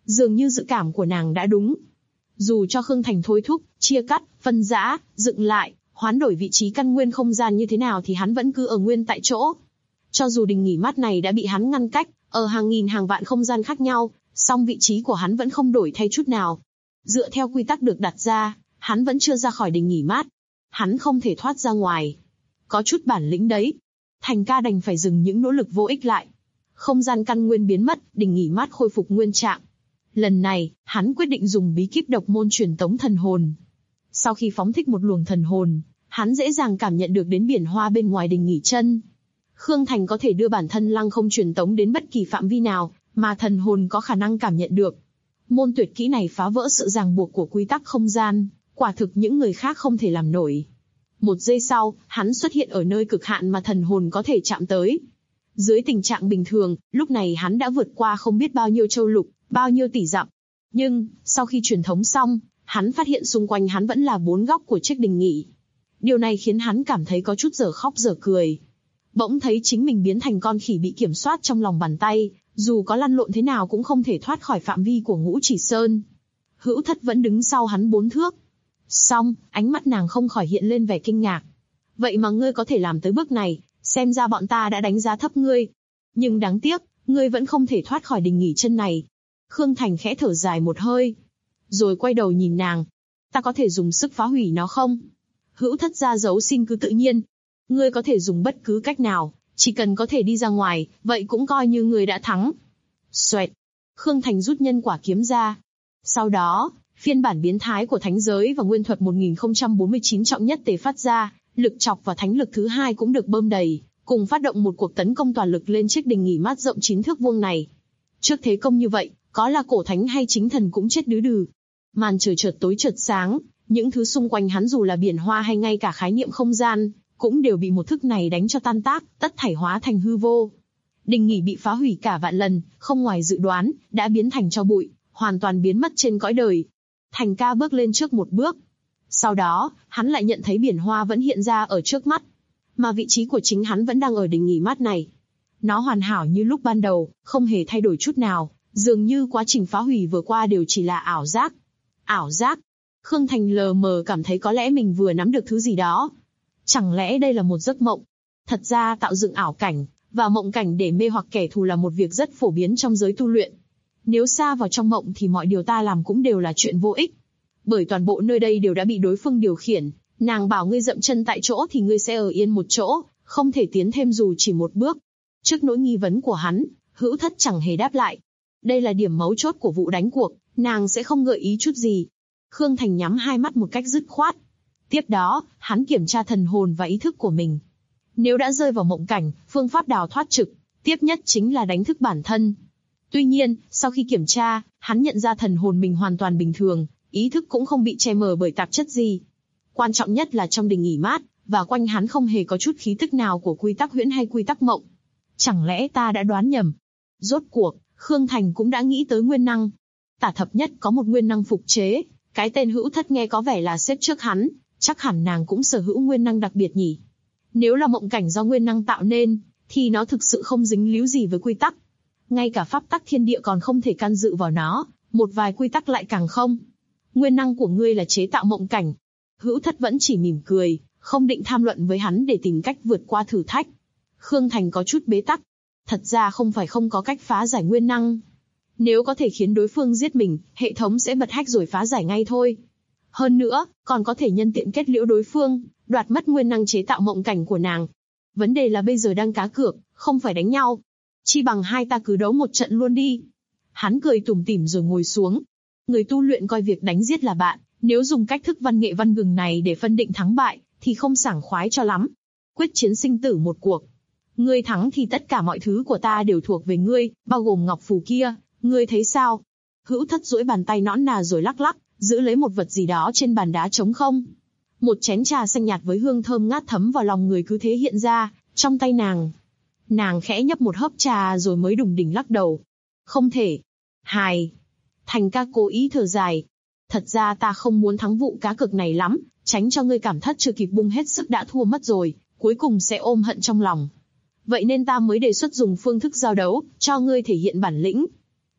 Dường như dự cảm của nàng đã đúng. Dù cho Khương Thành thôi thúc, chia cắt, phân rã, dựng lại, hoán đổi vị trí căn nguyên không gian như thế nào thì hắn vẫn cứ ở nguyên tại chỗ. Cho dù đình nghỉ mát này đã bị hắn ngăn cách, ở hàng nghìn hàng vạn không gian khác nhau, song vị trí của hắn vẫn không đổi thay chút nào. Dựa theo quy tắc được đặt ra, hắn vẫn chưa ra khỏi đình nghỉ mát. Hắn không thể thoát ra ngoài. Có chút bản lĩnh đấy. Thành ca đành phải dừng những nỗ lực vô ích lại. Không gian căn nguyên biến mất, đình nghỉ mát khôi phục nguyên trạng. Lần này, hắn quyết định dùng bí kíp độc môn truyền tống thần hồn. Sau khi phóng thích một luồng thần hồn, hắn dễ dàng cảm nhận được đến biển hoa bên ngoài đình nghỉ chân. Khương Thành có thể đưa bản thân lăng không truyền tống đến bất kỳ phạm vi nào, mà thần hồn có khả năng cảm nhận được. Môn tuyệt kỹ này phá vỡ sự ràng buộc của quy tắc không gian, quả thực những người khác không thể làm nổi. Một giây sau, hắn xuất hiện ở nơi cực hạn mà thần hồn có thể chạm tới. Dưới tình trạng bình thường, lúc này hắn đã vượt qua không biết bao nhiêu châu lục, bao nhiêu tỷ dặm. Nhưng, sau khi truyền thống xong, hắn phát hiện xung quanh hắn vẫn là bốn góc của chiếc đình nghỉ. Điều này khiến hắn cảm thấy có chút dở khóc dở cười. Bỗng thấy chính mình biến thành con khỉ bị kiểm soát trong lòng bàn tay, dù có lăn lộn thế nào cũng không thể thoát khỏi phạm vi của Ngũ Chỉ Sơn. Hữu Thất vẫn đứng sau hắn bốn thước. Song, ánh mắt nàng không khỏi hiện lên vẻ kinh ngạc. Vậy mà ngươi có thể làm tới bước này, xem ra bọn ta đã đánh giá thấp ngươi. Nhưng đáng tiếc, ngươi vẫn không thể thoát khỏi đình nghỉ chân này. Khương Thành khẽ thở dài một hơi, rồi quay đầu nhìn nàng. Ta có thể dùng sức phá hủy nó không? Hữu Thất ra dấu xin cứ tự nhiên. Ngươi có thể dùng bất cứ cách nào, chỉ cần có thể đi ra ngoài, vậy cũng coi như ngươi đã thắng. Xoẹt. Khương Thành rút nhân quả kiếm ra. Sau đó, phiên bản biến thái của thánh giới và nguyên thuật một nghìn không trăm bốn mươi chín trọng nhất tề phát ra, lực chọc và thánh lực thứ hai cũng được bơm đầy, cùng phát động một cuộc tấn công toàn lực lên chiếc đình nghỉ mát rộng chín thước vuông này. Trước thế công như vậy, có là cổ thánh hay chính thần cũng chết đứ đừ. Màn trời chợt tối chợt sáng, những thứ xung quanh hắn dù là biển hoa hay ngay cả khái niệm không gian, cũng đều bị một thức này đánh cho tan tác, tất thảy hóa thành hư vô. Đình nghỉ bị phá hủy cả vạn lần, không ngoài dự đoán, đã biến thành tro bụi, hoàn toàn biến mất trên cõi đời. Thành ca bước lên trước một bước. Sau đó, hắn lại nhận thấy biển hoa vẫn hiện ra ở trước mắt. Mà vị trí của chính hắn vẫn đang ở đình nghỉ mát này. Nó hoàn hảo như lúc ban đầu, không hề thay đổi chút nào, dường như quá trình phá hủy vừa qua đều chỉ là ảo giác. Ảo giác. Khương Thành lờ mờ cảm thấy có lẽ mình vừa nắm được thứ gì đó. Chẳng lẽ đây là một giấc mộng? Thật ra tạo dựng ảo cảnh, và mộng cảnh để mê hoặc kẻ thù là một việc rất phổ biến trong giới tu luyện. Nếu xa vào trong mộng thì mọi điều ta làm cũng đều là chuyện vô ích. Bởi toàn bộ nơi đây đều đã bị đối phương điều khiển, nàng bảo ngươi dậm chân tại chỗ thì ngươi sẽ ở yên một chỗ, không thể tiến thêm dù chỉ một bước. Trước nỗi nghi vấn của hắn, Hữu Thất chẳng hề đáp lại. Đây là điểm mấu chốt của vụ đánh cuộc, nàng sẽ không gợi ý chút gì. Khương Thành nhắm hai mắt một cách dứt khoát. Tiếp đó, hắn kiểm tra thần hồn và ý thức của mình. Nếu đã rơi vào mộng cảnh, phương pháp đào thoát trực tiếp nhất chính là đánh thức bản thân. Tuy nhiên, sau khi kiểm tra, hắn nhận ra thần hồn mình hoàn toàn bình thường, ý thức cũng không bị che mờ bởi tạp chất gì. Quan trọng nhất là trong đình nghỉ mát, và quanh hắn không hề có chút khí tức nào của quy tắc huyễn hay quy tắc mộng. Chẳng lẽ ta đã đoán nhầm? Rốt cuộc, Khương Thành cũng đã nghĩ tới nguyên năng. Tả thập nhất có một nguyên năng phục chế, cái tên Hữu Thất nghe có vẻ là xếp trước hắn, chắc hẳn nàng cũng sở hữu nguyên năng đặc biệt nhỉ. Nếu là mộng cảnh do nguyên năng tạo nên, thì nó thực sự không dính líu gì với quy tắc. Ngay cả pháp tắc thiên địa còn không thể can dự vào nó, một vài quy tắc lại càng không. Nguyên năng của ngươi là chế tạo mộng cảnh. Hữu Thất vẫn chỉ mỉm cười, không định tham luận với hắn để tìm cách vượt qua thử thách. Khương Thành có chút bế tắc. Thật ra không phải không có cách phá giải nguyên năng. Nếu có thể khiến đối phương giết mình, hệ thống sẽ bật hack rồi phá giải ngay thôi. Hơn nữa, còn có thể nhân tiện kết liễu đối phương, đoạt mất nguyên năng chế tạo mộng cảnh của nàng. Vấn đề là bây giờ đang cá cược, không phải đánh nhau. Chi bằng hai ta cứ đấu một trận luôn đi. Hắn cười tủm tỉm rồi ngồi xuống. Người tu luyện coi việc đánh giết là bạn, nếu dùng cách thức văn nghệ văn gừng này để phân định thắng bại, thì không sảng khoái cho lắm. Quyết chiến sinh tử một cuộc. Ngươi thắng thì tất cả mọi thứ của ta đều thuộc về ngươi, bao gồm ngọc phù kia, ngươi thấy sao? Hữu Thất duỗi bàn tay nõn nà rồi lắc lắc, giữ lấy một vật gì đó trên bàn đá trống không. Một chén trà xanh nhạt với hương thơm ngát thấm vào lòng người cứ thế hiện ra, trong tay nàng. Nàng khẽ nhấp một hớp trà rồi mới đùng đỉnh lắc đầu. Không thể. Hài. Thành ca cố ý thở dài. Thật ra ta không muốn thắng vụ cá cược này lắm, tránh cho ngươi cảm thất chưa kịp bung hết sức đã thua mất rồi, cuối cùng sẽ ôm hận trong lòng. Vậy nên ta mới đề xuất dùng phương thức giao đấu, cho ngươi thể hiện bản lĩnh.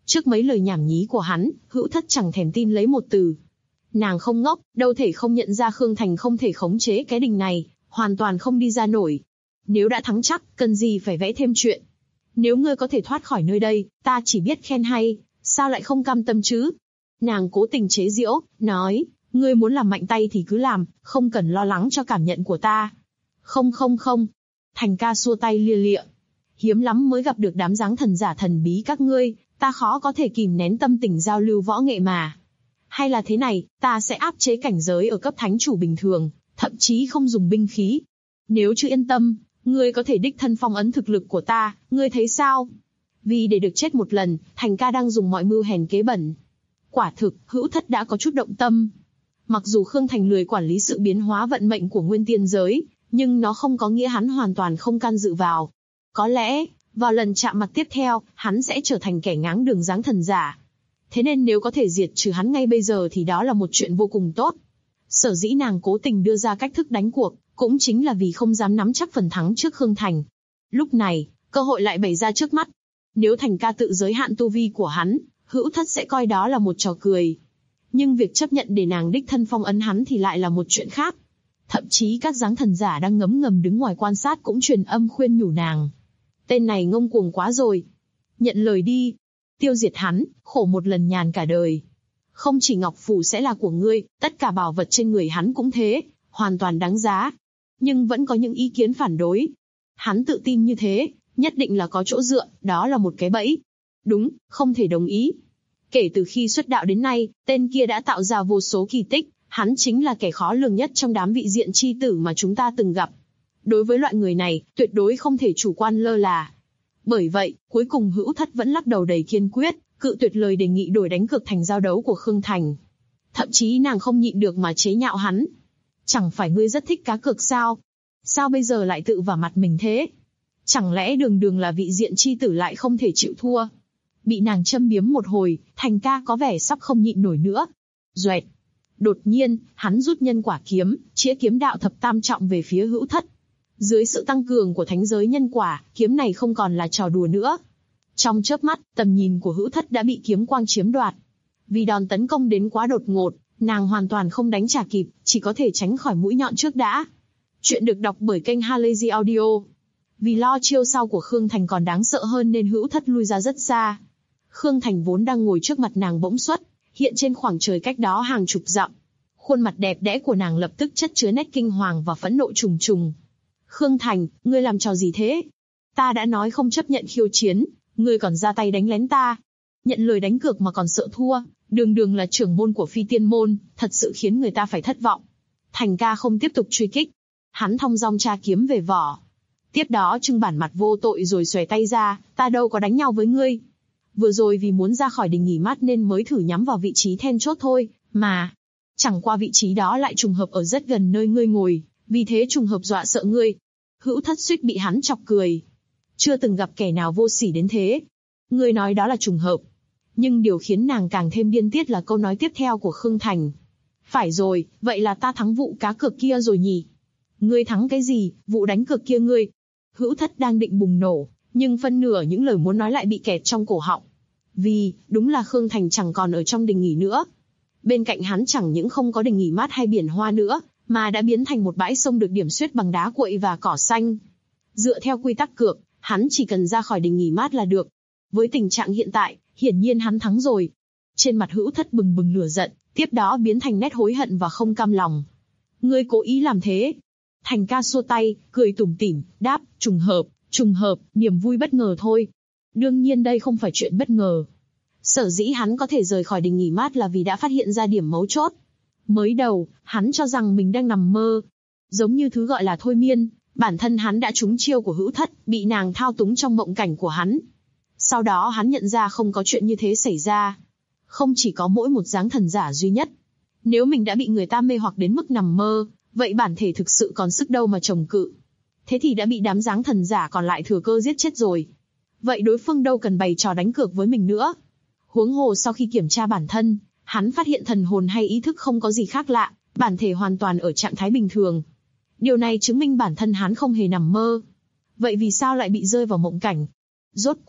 Trước mấy lời nhảm nhí của hắn, Hữu Thất chẳng thèm tin lấy một từ. Nàng không ngốc, đâu thể không nhận ra Khương Thành không thể khống chế cái đình này, hoàn toàn không đi ra nổi. Nếu đã thắng chắc, cần gì phải vẽ thêm chuyện. Nếu ngươi có thể thoát khỏi nơi đây, ta chỉ biết khen hay, sao lại không cam tâm chứ? Nàng cố tình chế giễu, nói, ngươi muốn làm mạnh tay thì cứ làm, không cần lo lắng cho cảm nhận của ta. Không không không. Thành ca xua tay lia lịa. Hiếm lắm mới gặp được đám dáng thần giả thần bí các ngươi, ta khó có thể kìm nén tâm tình giao lưu võ nghệ mà. Hay là thế này, ta sẽ áp chế cảnh giới ở cấp thánh chủ bình thường, thậm chí không dùng binh khí. Nếu chưa yên tâm, ngươi có thể đích thân phong ấn thực lực của ta, ngươi thấy sao? Vì để được chết một lần, Thành ca đang dùng mọi mưu hèn kế bẩn. Quả thực, Hữu Thất đã có chút động tâm. Mặc dù Khương Thành lười quản lý sự biến hóa vận mệnh của nguyên tiên giới, nhưng nó không có nghĩa hắn hoàn toàn không can dự vào. Có lẽ, vào lần chạm mặt tiếp theo, hắn sẽ trở thành kẻ ngáng đường dáng thần giả. Thế nên nếu có thể diệt trừ hắn ngay bây giờ thì đó là một chuyện vô cùng tốt. Sở dĩ nàng cố tình đưa ra cách thức đánh cuộc, cũng chính là vì không dám nắm chắc phần thắng trước Khương Thành. Lúc này, cơ hội lại bày ra trước mắt. Nếu Thành ca tự giới hạn tu vi của hắn, Hữu Thất sẽ coi đó là một trò cười. Nhưng việc chấp nhận để nàng đích thân phong ấn hắn thì lại là một chuyện khác. Thậm chí các dáng thần giả đang ngấm ngầm đứng ngoài quan sát cũng truyền âm khuyên nhủ nàng. Tên này ngông cuồng quá rồi. Nhận lời đi. Tiêu diệt hắn, khổ một lần nhàn cả đời. Không chỉ ngọc phù sẽ là của ngươi, tất cả bảo vật trên người hắn cũng thế, hoàn toàn đáng giá. Nhưng vẫn có những ý kiến phản đối. Hắn tự tin như thế, nhất định là có chỗ dựa, đó là một cái bẫy. Đúng, không thể đồng ý. Kể từ khi xuất đạo đến nay, tên kia đã tạo ra vô số kỳ tích, hắn chính là kẻ khó lường nhất trong đám vị diện chi tử mà chúng ta từng gặp. Đối với loại người này, tuyệt đối không thể chủ quan lơ là. Bởi vậy, cuối cùng Hữu Thất vẫn lắc đầu đầy kiên quyết, cự tuyệt lời đề nghị đổi đánh cược thành giao đấu của Khương Thành. Thậm chí nàng không nhịn được mà chế nhạo hắn. Chẳng phải ngươi rất thích cá cược sao? Sao bây giờ lại tự vào mặt mình thế? Chẳng lẽ đường đường là vị diện chi tử lại không thể chịu thua? Bị nàng châm biếm một hồi, Thành ca có vẻ sắp không nhịn nổi nữa. Duệt. Đột nhiên, hắn rút nhân quả kiếm, chĩa kiếm đạo thập tam trọng về phía Hữu Thất. Dưới sự tăng cường của thánh giới nhân quả, kiếm này không còn là trò đùa nữa. Trong chớp mắt, tầm nhìn của Hữu Thất đã bị kiếm quang chiếm đoạt. Vì đòn tấn công đến quá đột ngột, nàng hoàn toàn không đánh trả kịp, chỉ có thể tránh khỏi mũi nhọn trước đã. Chuyện được đọc bởi kênh Halazy Audio. Vì lo chiêu sau của Khương Thành còn đáng sợ hơn nên Hữu Thất lui ra rất xa. Khương Thành vốn đang ngồi trước mặt nàng bỗng xuất, hiện trên khoảng trời cách đó hàng chục dặm. Khuôn mặt đẹp đẽ của nàng lập tức chất chứa nét kinh hoàng và phẫn nộ trùng trùng. Khương Thành, ngươi làm trò gì thế? Ta đã nói không chấp nhận khiêu chiến, ngươi còn ra tay đánh lén ta. Nhận lời đánh cược mà còn sợ thua, đường đường là trưởng môn của Phi Tiên môn, thật sự khiến người ta phải thất vọng. Thành ca không tiếp tục truy kích. Hắn thong dong tra kiếm về vỏ. Tiếp đó trưng bản mặt vô tội rồi xòe tay ra, ta đâu có đánh nhau với ngươi. Vừa rồi vì muốn ra khỏi đình nghỉ mát nên mới thử nhắm vào vị trí then chốt thôi, mà. Chẳng qua vị trí đó lại trùng hợp ở rất gần nơi ngươi ngồi, vì thế trùng hợp dọa sợ ngươi. Hữu Thất suýt bị hắn chọc cười. Chưa từng gặp kẻ nào vô sỉ đến thế. Ngươi nói đó là trùng hợp. Nhưng điều khiến nàng càng thêm điên tiết là câu nói tiếp theo của Khương Thành. Phải rồi, vậy là ta thắng vụ cá cược kia rồi nhỉ? Ngươi thắng cái gì, vụ đánh cược kia ngươi? Hữu Thất đang định bùng nổ, nhưng phân nửa những lời muốn nói lại bị kẹt trong cổ họng. Vì, đúng là Khương Thành chẳng còn ở trong đình nghỉ nữa. Bên cạnh hắn chẳng những không có đình nghỉ mát hay biển hoa nữa, mà đã biến thành một bãi sông được điểm xuyết bằng đá cuội và cỏ xanh. Dựa theo quy tắc cược, hắn chỉ cần ra khỏi đình nghỉ mát là được. Với tình trạng hiện tại, hiển nhiên hắn thắng rồi. Trên mặt Hữu Thất bừng bừng lửa giận, tiếp đó biến thành nét hối hận và không cam lòng. Ngươi cố ý làm thế. Thành ca xua tay, cười tủm tỉm, đáp, trùng hợp, trùng hợp, niềm vui bất ngờ thôi. Đương nhiên đây không phải chuyện bất ngờ. Sở dĩ hắn có thể rời khỏi đình nghỉ mát là vì đã phát hiện ra điểm mấu chốt. Mới đầu, hắn cho rằng mình đang nằm mơ. Giống như thứ gọi là thôi miên, bản thân hắn đã trúng chiêu của Hữu Thất, bị nàng thao túng trong mộng cảnh của hắn. Sau đó hắn nhận ra không có chuyện như thế xảy ra. Không chỉ có mỗi một dáng thần giả duy nhất. Nếu mình đã bị người ta mê hoặc đến mức nằm mơ, vậy bản thể thực sự còn sức đâu mà chống cự. Thế thì đã bị đám dáng thần giả còn lại thừa cơ giết chết rồi. Vậy đối phương đâu cần bày trò đánh cược với mình nữa. Huống hồ sau khi kiểm tra bản thân, hắn phát hiện thần hồn hay ý thức không có gì khác lạ, bản thể hoàn toàn ở trạng thái bình thường. Điều này chứng minh bản thân hắn không hề nằm mơ. Vậy vì sao lại bị rơi vào mộng cảnh? Rốt cuộc,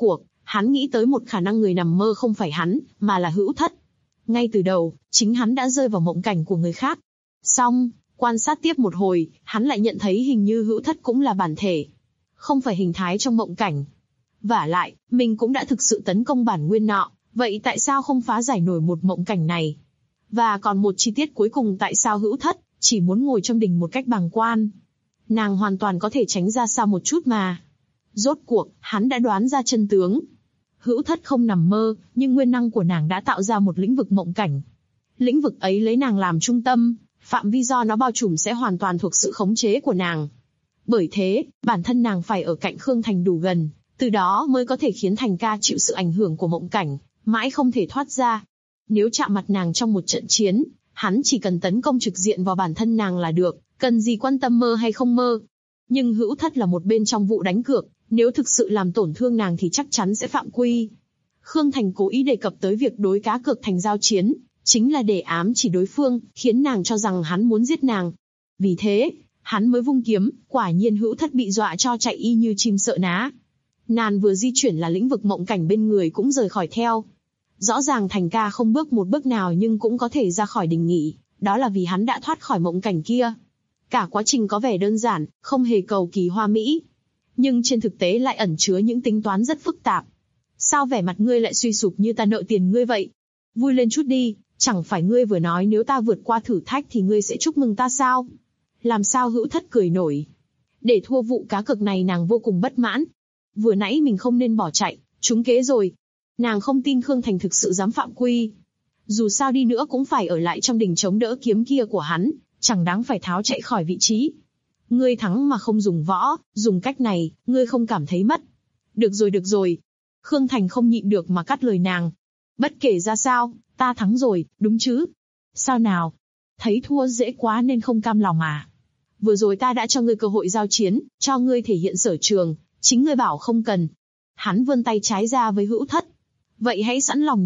Hắn nghĩ tới một khả năng người nằm mơ không phải hắn, mà là Hữu Thất. Ngay từ đầu, chính hắn đã rơi vào mộng cảnh của người khác. Xong, quan sát tiếp một hồi, hắn lại nhận thấy hình như Hữu Thất cũng là bản thể, không phải hình thái trong mộng cảnh. Vả lại, mình cũng đã thực sự tấn công bản nguyên nọ, vậy tại sao không phá giải nổi một mộng cảnh này? Và còn một chi tiết cuối cùng, tại sao Hữu Thất chỉ muốn ngồi trong đình một cách bàng quan? Nàng hoàn toàn có thể tránh ra xa một chút mà. Rốt cuộc, hắn đã đoán ra chân tướng. Hữu Thất không nằm mơ, nhưng nguyên năng của nàng đã tạo ra một lĩnh vực mộng cảnh. Lĩnh vực ấy lấy nàng làm trung tâm, phạm vi do nó bao trùm sẽ hoàn toàn thuộc sự khống chế của nàng. Bởi thế, bản thân nàng phải ở cạnh Khương Thành đủ gần, từ đó mới có thể khiến Thành ca chịu sự ảnh hưởng của mộng cảnh, mãi không thể thoát ra. Nếu chạm mặt nàng trong một trận chiến, hắn chỉ cần tấn công trực diện vào bản thân nàng là được, cần gì quan tâm mơ hay không mơ. Nhưng Hữu Thất là một bên trong vụ đánh cược, nếu thực sự làm tổn thương nàng thì chắc chắn sẽ phạm quy. Khương Thành cố ý đề cập tới việc đối cá cược thành giao chiến, chính là để ám chỉ đối phương, khiến nàng cho rằng hắn muốn giết nàng. Vì thế, hắn mới vung kiếm, quả nhiên Hữu Thất bị dọa cho chạy y như chim sợ ná. Nàng vừa di chuyển là lĩnh vực mộng cảnh bên người cũng rời khỏi theo. Rõ ràng Thành ca không bước một bước nào nhưng cũng có thể ra khỏi đình nghỉ, đó là vì hắn đã thoát khỏi mộng cảnh kia. Cả quá trình có vẻ đơn giản, không hề cầu kỳ hoa mỹ, nhưng trên thực tế lại ẩn chứa những tính toán rất phức tạp. Sao vẻ mặt ngươi lại suy sụp như ta nợ tiền ngươi vậy? Vui lên chút đi, chẳng phải ngươi vừa nói nếu ta vượt qua thử thách thì ngươi sẽ chúc mừng ta sao? Làm sao Hữu Thất cười nổi. Để thua vụ cá cược này nàng vô cùng bất mãn. Vừa nãy mình không nên bỏ chạy, trúng kế rồi. Nàng không tin Khương Thành thực sự dám phạm quy. Dù sao đi nữa cũng phải ở lại trong đình chống đỡ kiếm kia của hắn, chẳng đáng phải tháo chạy khỏi vị trí. Ngươi thắng mà không dùng võ, dùng cách này, ngươi không cảm thấy mất. Được rồi được rồi. Khương Thành không nhịn được mà cắt lời nàng. Bất kể ra sao, ta thắng rồi, đúng chứ? Sao nào? Thấy thua dễ quá nên không cam lòng à? Vừa rồi ta đã cho ngươi cơ hội giao chiến, cho ngươi thể hiện sở trường, chính ngươi bảo không cần. Hắn vươn tay trái ra với Hữu Thất. Vậy hãy sẵn lòng.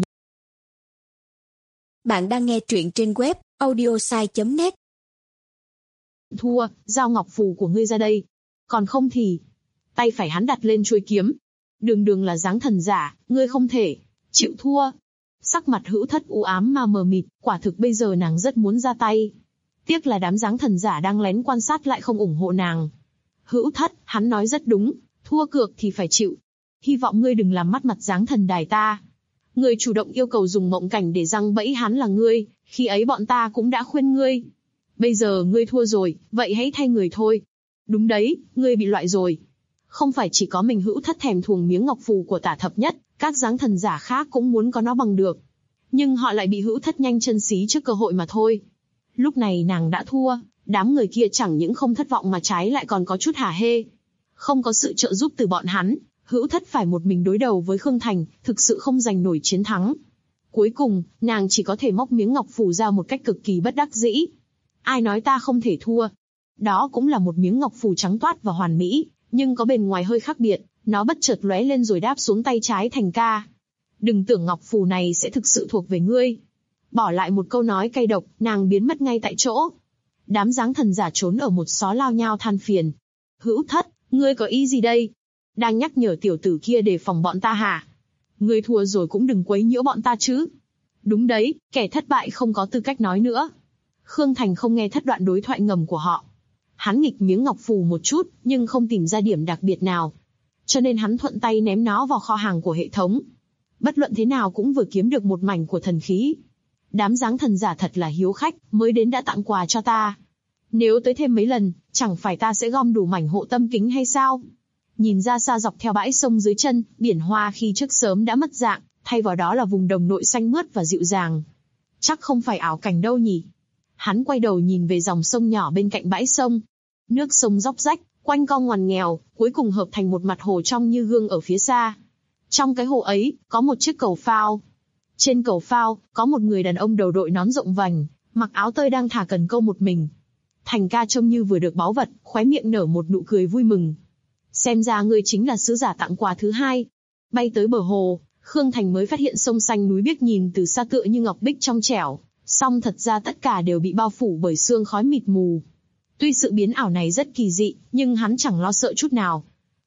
Bạn đang nghe truyện trên web audiosai chấm net. Thua, giao ngọc phù của ngươi ra đây. Còn không thì... Tay phải hắn đặt lên chuôi kiếm. Đường đường là dáng thần giả, ngươi không thể chịu thua. Sắc mặt Hữu Thất u ám mà mờ mịt, quả thực bây giờ nàng rất muốn ra tay. Tiếc là đám dáng thần giả đang lén quan sát lại không ủng hộ nàng. Hữu Thất, hắn nói rất đúng, thua cược thì phải chịu. Hy vọng ngươi đừng làm mất mặt dáng thần đài ta. Người chủ động yêu cầu dùng mộng cảnh để giăng bẫy hắn là ngươi, khi ấy bọn ta cũng đã khuyên ngươi. Bây giờ ngươi thua rồi, vậy hãy thay người thôi. Đúng đấy, ngươi bị loại rồi. Không phải chỉ có mình Hữu Thất thèm thuồng miếng ngọc phù của Tả Thập Nhất, các dáng thần giả khác cũng muốn có nó bằng được. Nhưng họ lại bị Hữu Thất nhanh chân xí trước cơ hội mà thôi. Lúc này nàng đã thua, đám người kia chẳng những không thất vọng mà trái lại còn có chút hả hê. Không có sự trợ giúp từ bọn hắn, Hữu Thất phải một mình đối đầu với Khương Thành, thực sự không giành nổi chiến thắng. Cuối cùng, nàng chỉ có thể móc miếng ngọc phù ra một cách cực kỳ bất đắc dĩ. Ai nói ta không thể thua? Đó cũng là một miếng ngọc phù trắng toát và hoàn mỹ, nhưng có bề ngoài hơi khác biệt, nó bất chợt lóe lên rồi đáp xuống tay trái Thành ca. Đừng tưởng ngọc phù này sẽ thực sự thuộc về ngươi. Bỏ lại một câu nói cay độc, nàng biến mất ngay tại chỗ. Đám dáng thần giả trốn ở một xó lao nhao than phiền. Hữu Thất, ngươi có ý gì đây? Đang nhắc nhở tiểu tử kia đề phòng bọn ta hả? Ngươi thua rồi cũng đừng quấy nhiễu bọn ta chứ. Đúng đấy, kẻ thất bại không có tư cách nói nữa. Khương Thành không nghe thất đoạn đối thoại ngầm của họ. Hắn nghịch miếng ngọc phù một chút, nhưng không tìm ra điểm đặc biệt nào. Cho nên hắn thuận tay ném nó vào kho hàng của hệ thống. Bất luận thế nào cũng vừa kiếm được một mảnh của thần khí. Đám dáng thần giả thật là hiếu khách, mới đến đã tặng quà cho ta. Nếu tới thêm mấy lần, chẳng phải ta sẽ gom đủ mảnh hộ tâm kính hay sao? Nhìn ra xa dọc theo bãi sông dưới chân, biển hoa khi trước sớm đã mất dạng, thay vào đó là vùng đồng nội xanh mướt và dịu dàng. Chắc không phải ảo cảnh đâu nhỉ? Hắn quay đầu nhìn về dòng sông nhỏ bên cạnh bãi sông. Nước sông róc rách, quanh co ngoằn nghèo, cuối cùng hợp thành một mặt hồ trong như gương ở phía xa. Trong cái hồ ấy, có một chiếc cầu phao. Trên cầu phao, có một người đàn ông đầu đội nón rộng vành, mặc áo tơi đang thả cần câu một mình. Thành ca trông như vừa được báu vật, khóe miệng nở một nụ cười vui mừng. Xem ra ngươi chính là sứ giả tặng quà thứ hai. Bay tới bờ hồ, Khương Thành mới phát hiện sông xanh núi biếc nhìn từ xa tựa như ngọc bích trong trẻo, song thật ra tất cả đều bị bao phủ bởi sương khói mịt mù. Tuy sự biến ảo này rất kỳ dị, nhưng hắn chẳng lo sợ chút nào.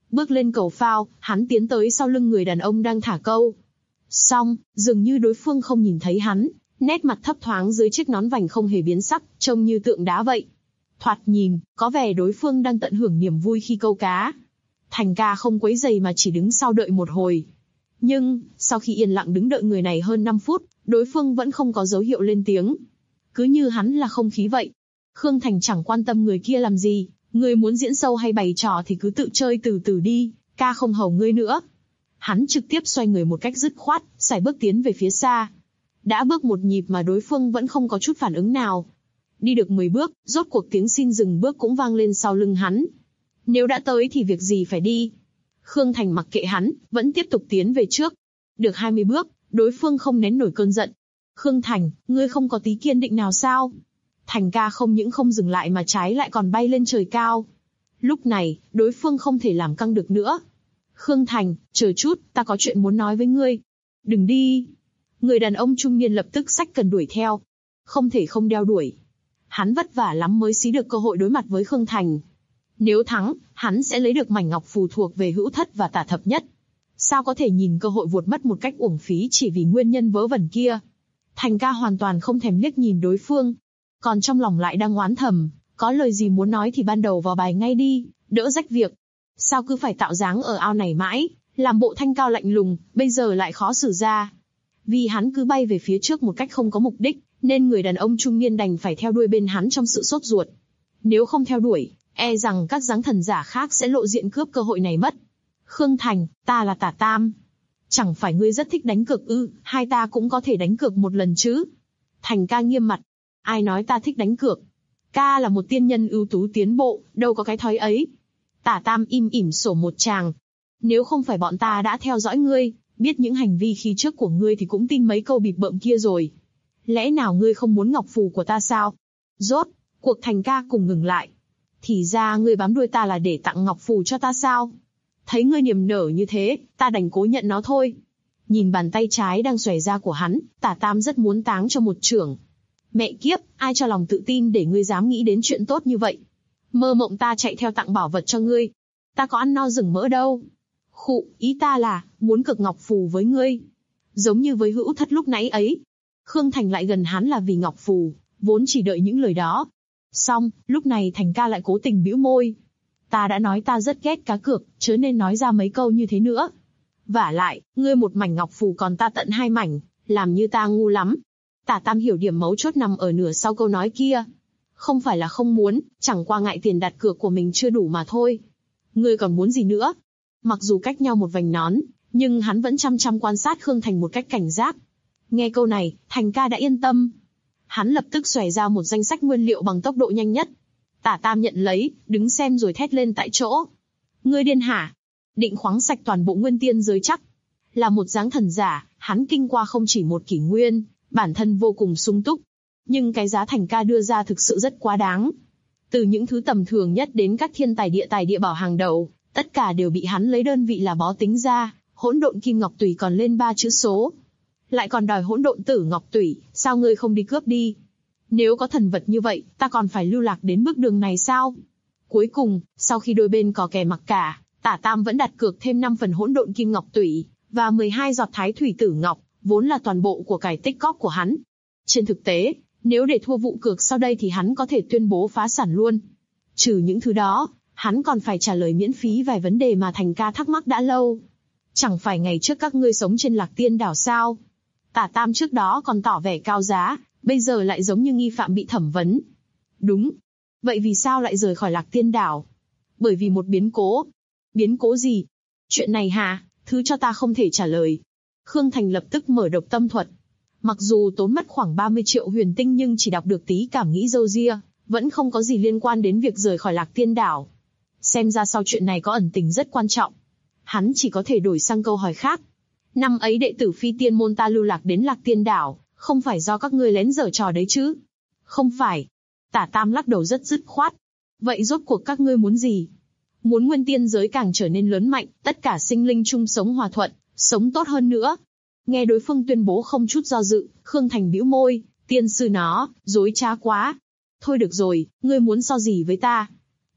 Bước lên cầu phao, hắn tiến tới sau lưng người đàn ông đang thả câu. Xong, dường như đối phương không nhìn thấy hắn, nét mặt thấp thoáng dưới chiếc nón vành không hề biến sắc, trông như tượng đá vậy. Thoạt nhìn, có vẻ đối phương đang tận hưởng niềm vui khi câu cá. Thành ca không quấy rầy mà chỉ đứng sau đợi một hồi. Nhưng, sau khi yên lặng đứng đợi người này hơn năm phút, đối phương vẫn không có dấu hiệu lên tiếng. Cứ như hắn là không khí vậy. Khương Thành chẳng quan tâm người kia làm gì, người muốn diễn sâu hay bày trò thì cứ tự chơi từ từ đi, ca không hầu ngươi nữa. Hắn trực tiếp xoay người một cách dứt khoát, sải bước tiến về phía xa. Đã bước một nhịp mà đối phương vẫn không có chút phản ứng nào. Đi được mười bước, rốt cuộc tiếng xin dừng bước cũng vang lên sau lưng hắn. Nếu đã tới thì việc gì phải đi. Khương Thành mặc kệ hắn, vẫn tiếp tục tiến về trước. Được hai mươi bước, đối phương không nén nổi cơn giận. Khương Thành, ngươi không có tí kiên định nào sao? Thành ca không những không dừng lại mà trái lại còn bay lên trời cao. Lúc này, đối phương không thể làm căng được nữa. Khương Thành, chờ chút, ta có chuyện muốn nói với ngươi. Đừng đi. Người đàn ông trung niên lập tức xách cần đuổi theo. Không thể không đeo đuổi. Hắn vất vả lắm mới xí được cơ hội đối mặt với Khương Thành. Nếu thắng, hắn sẽ lấy được mảnh ngọc phù thuộc về hữu thất và tả thập nhất. Sao có thể nhìn cơ hội vuột mất một cách uổng phí chỉ vì nguyên nhân vớ vẩn kia. Thành ca hoàn toàn không thèm liếc nhìn đối phương. Còn trong lòng lại đang oán thầm, có lời gì muốn nói thì ban đầu vào bài ngay đi, đỡ rách việc. Sao cứ phải tạo dáng ở ao này mãi, làm bộ thanh cao lạnh lùng, bây giờ lại khó xử ra. Vì hắn cứ bay về phía trước một cách không có mục đích, nên người đàn ông trung niên đành phải theo đuôi bên hắn trong sự sốt ruột. Nếu không theo đuổi, e rằng các giáng thần giả khác sẽ lộ diện cướp cơ hội này mất. Khương Thành, ta là Tả Tam. Chẳng phải ngươi rất thích đánh cược ư, hai ta cũng có thể đánh cược một lần chứ. Thành ca nghiêm mặt. Ai nói ta thích đánh cược? Ca là một tiên nhân ưu tú tiến bộ, đâu có cái thói ấy. Tả Tam im ỉm sổ một tràng. Nếu không phải bọn ta đã theo dõi ngươi, biết những hành vi khi trước của ngươi thì cũng tin mấy câu bịp bợm kia rồi. Lẽ nào ngươi không muốn ngọc phù của ta sao? Rốt, cuộc Thành ca cùng ngừng lại. Thì ra ngươi bám đuôi ta là để tặng ngọc phù cho ta sao? Thấy ngươi niềm nở như thế, ta đành cố nhận nó thôi. Nhìn bàn tay trái đang xòe ra của hắn, Tả Tam rất muốn táng cho một chưởng. Mẹ kiếp, ai cho lòng tự tin để ngươi dám nghĩ đến chuyện tốt như vậy? Mơ mộng ta chạy theo tặng bảo vật cho ngươi. Ta có ăn no rừng mỡ đâu. Khụ, ý ta là, muốn cực ngọc phù với ngươi. Giống như với hữu thất lúc nãy ấy. Khương Thành lại gần hắn là vì ngọc phù, vốn chỉ đợi những lời đó. Xong, lúc này Thành ca lại cố tình bĩu môi. Ta đã nói ta rất ghét cá cược, chớ nên nói ra mấy câu như thế nữa. Vả lại, ngươi một mảnh ngọc phù còn ta tận hai mảnh, làm như ta ngu lắm. Tả Tam hiểu điểm mấu chốt nằm ở nửa sau câu nói kia. Không phải là không muốn, chẳng qua ngại tiền đặt cược của mình chưa đủ mà thôi. Ngươi còn muốn gì nữa? Mặc dù cách nhau một vành nón, nhưng hắn vẫn chăm chăm quan sát Khương Thành một cách cảnh giác. Nghe câu này, Thành ca đã yên tâm. Hắn lập tức xòe ra một danh sách nguyên liệu bằng tốc độ nhanh nhất. Tả Tam nhận lấy, đứng xem rồi thét lên tại chỗ. Ngươi điên hả? Định khoáng sạch toàn bộ nguyên tiên giới chắc? Là một dáng thần giả, hắn kinh qua không chỉ một kỷ nguyên, bản thân vô cùng sung túc. Nhưng cái giá Thành ca đưa ra thực sự rất quá đáng. Từ những thứ tầm thường nhất đến các thiên tài địa tài địa bảo hàng đầu, tất cả đều bị hắn lấy đơn vị là bó tính ra, hỗn độn kim ngọc tùy còn lên ba chữ số. Lại còn đòi hỗn độn tử ngọc tủy, sao ngươi không đi cướp đi? Nếu có thần vật như vậy, ta còn phải lưu lạc đến bước đường này sao? Cuối cùng, sau khi đôi bên cò kè mặc cả, Tả Tam vẫn đặt cược thêm năm phần hỗn độn kim ngọc tủy, và mười hai giọt thái thủy tử ngọc, vốn là toàn bộ của cải tích cóp của hắn. Trên thực tế, nếu để thua vụ cược sau đây thì hắn có thể tuyên bố phá sản luôn. Trừ những thứ đó, hắn còn phải trả lời miễn phí vài vấn đề mà Thành ca thắc mắc đã lâu. Chẳng phải ngày trước các ngươi sống trên Lạc Tiên đảo sao? Tả Tam trước đó còn tỏ vẻ cao giá, bây giờ lại giống như nghi phạm bị thẩm vấn. Đúng. Vậy vì sao lại rời khỏi Lạc Tiên đảo? Bởi vì một biến cố. Biến cố gì? Chuyện này hả? Thứ cho ta không thể trả lời. Khương Thành lập tức mở độc tâm thuật. Mặc dù tốn mất khoảng ba mươi triệu huyền tinh nhưng chỉ đọc được tí cảm nghĩ râu ria, vẫn không có gì liên quan đến việc rời khỏi Lạc Tiên đảo. Xem ra sau chuyện này có ẩn tình rất quan trọng. Hắn chỉ có thể đổi sang câu hỏi khác. Năm ấy đệ tử phi tiên môn ta lưu lạc đến Lạc Tiên đảo, không phải do các ngươi lén giở trò đấy chứ? Không phải. Tả Tam lắc đầu rất dứt khoát. Vậy rốt cuộc các ngươi muốn gì? Muốn nguyên tiên giới càng trở nên lớn mạnh, tất cả sinh linh chung sống hòa thuận, sống tốt hơn nữa. Nghe đối phương tuyên bố không chút do dự, Khương Thành bĩu môi, tiên sư nó, dối trá quá. Thôi được rồi, ngươi muốn so gì với ta?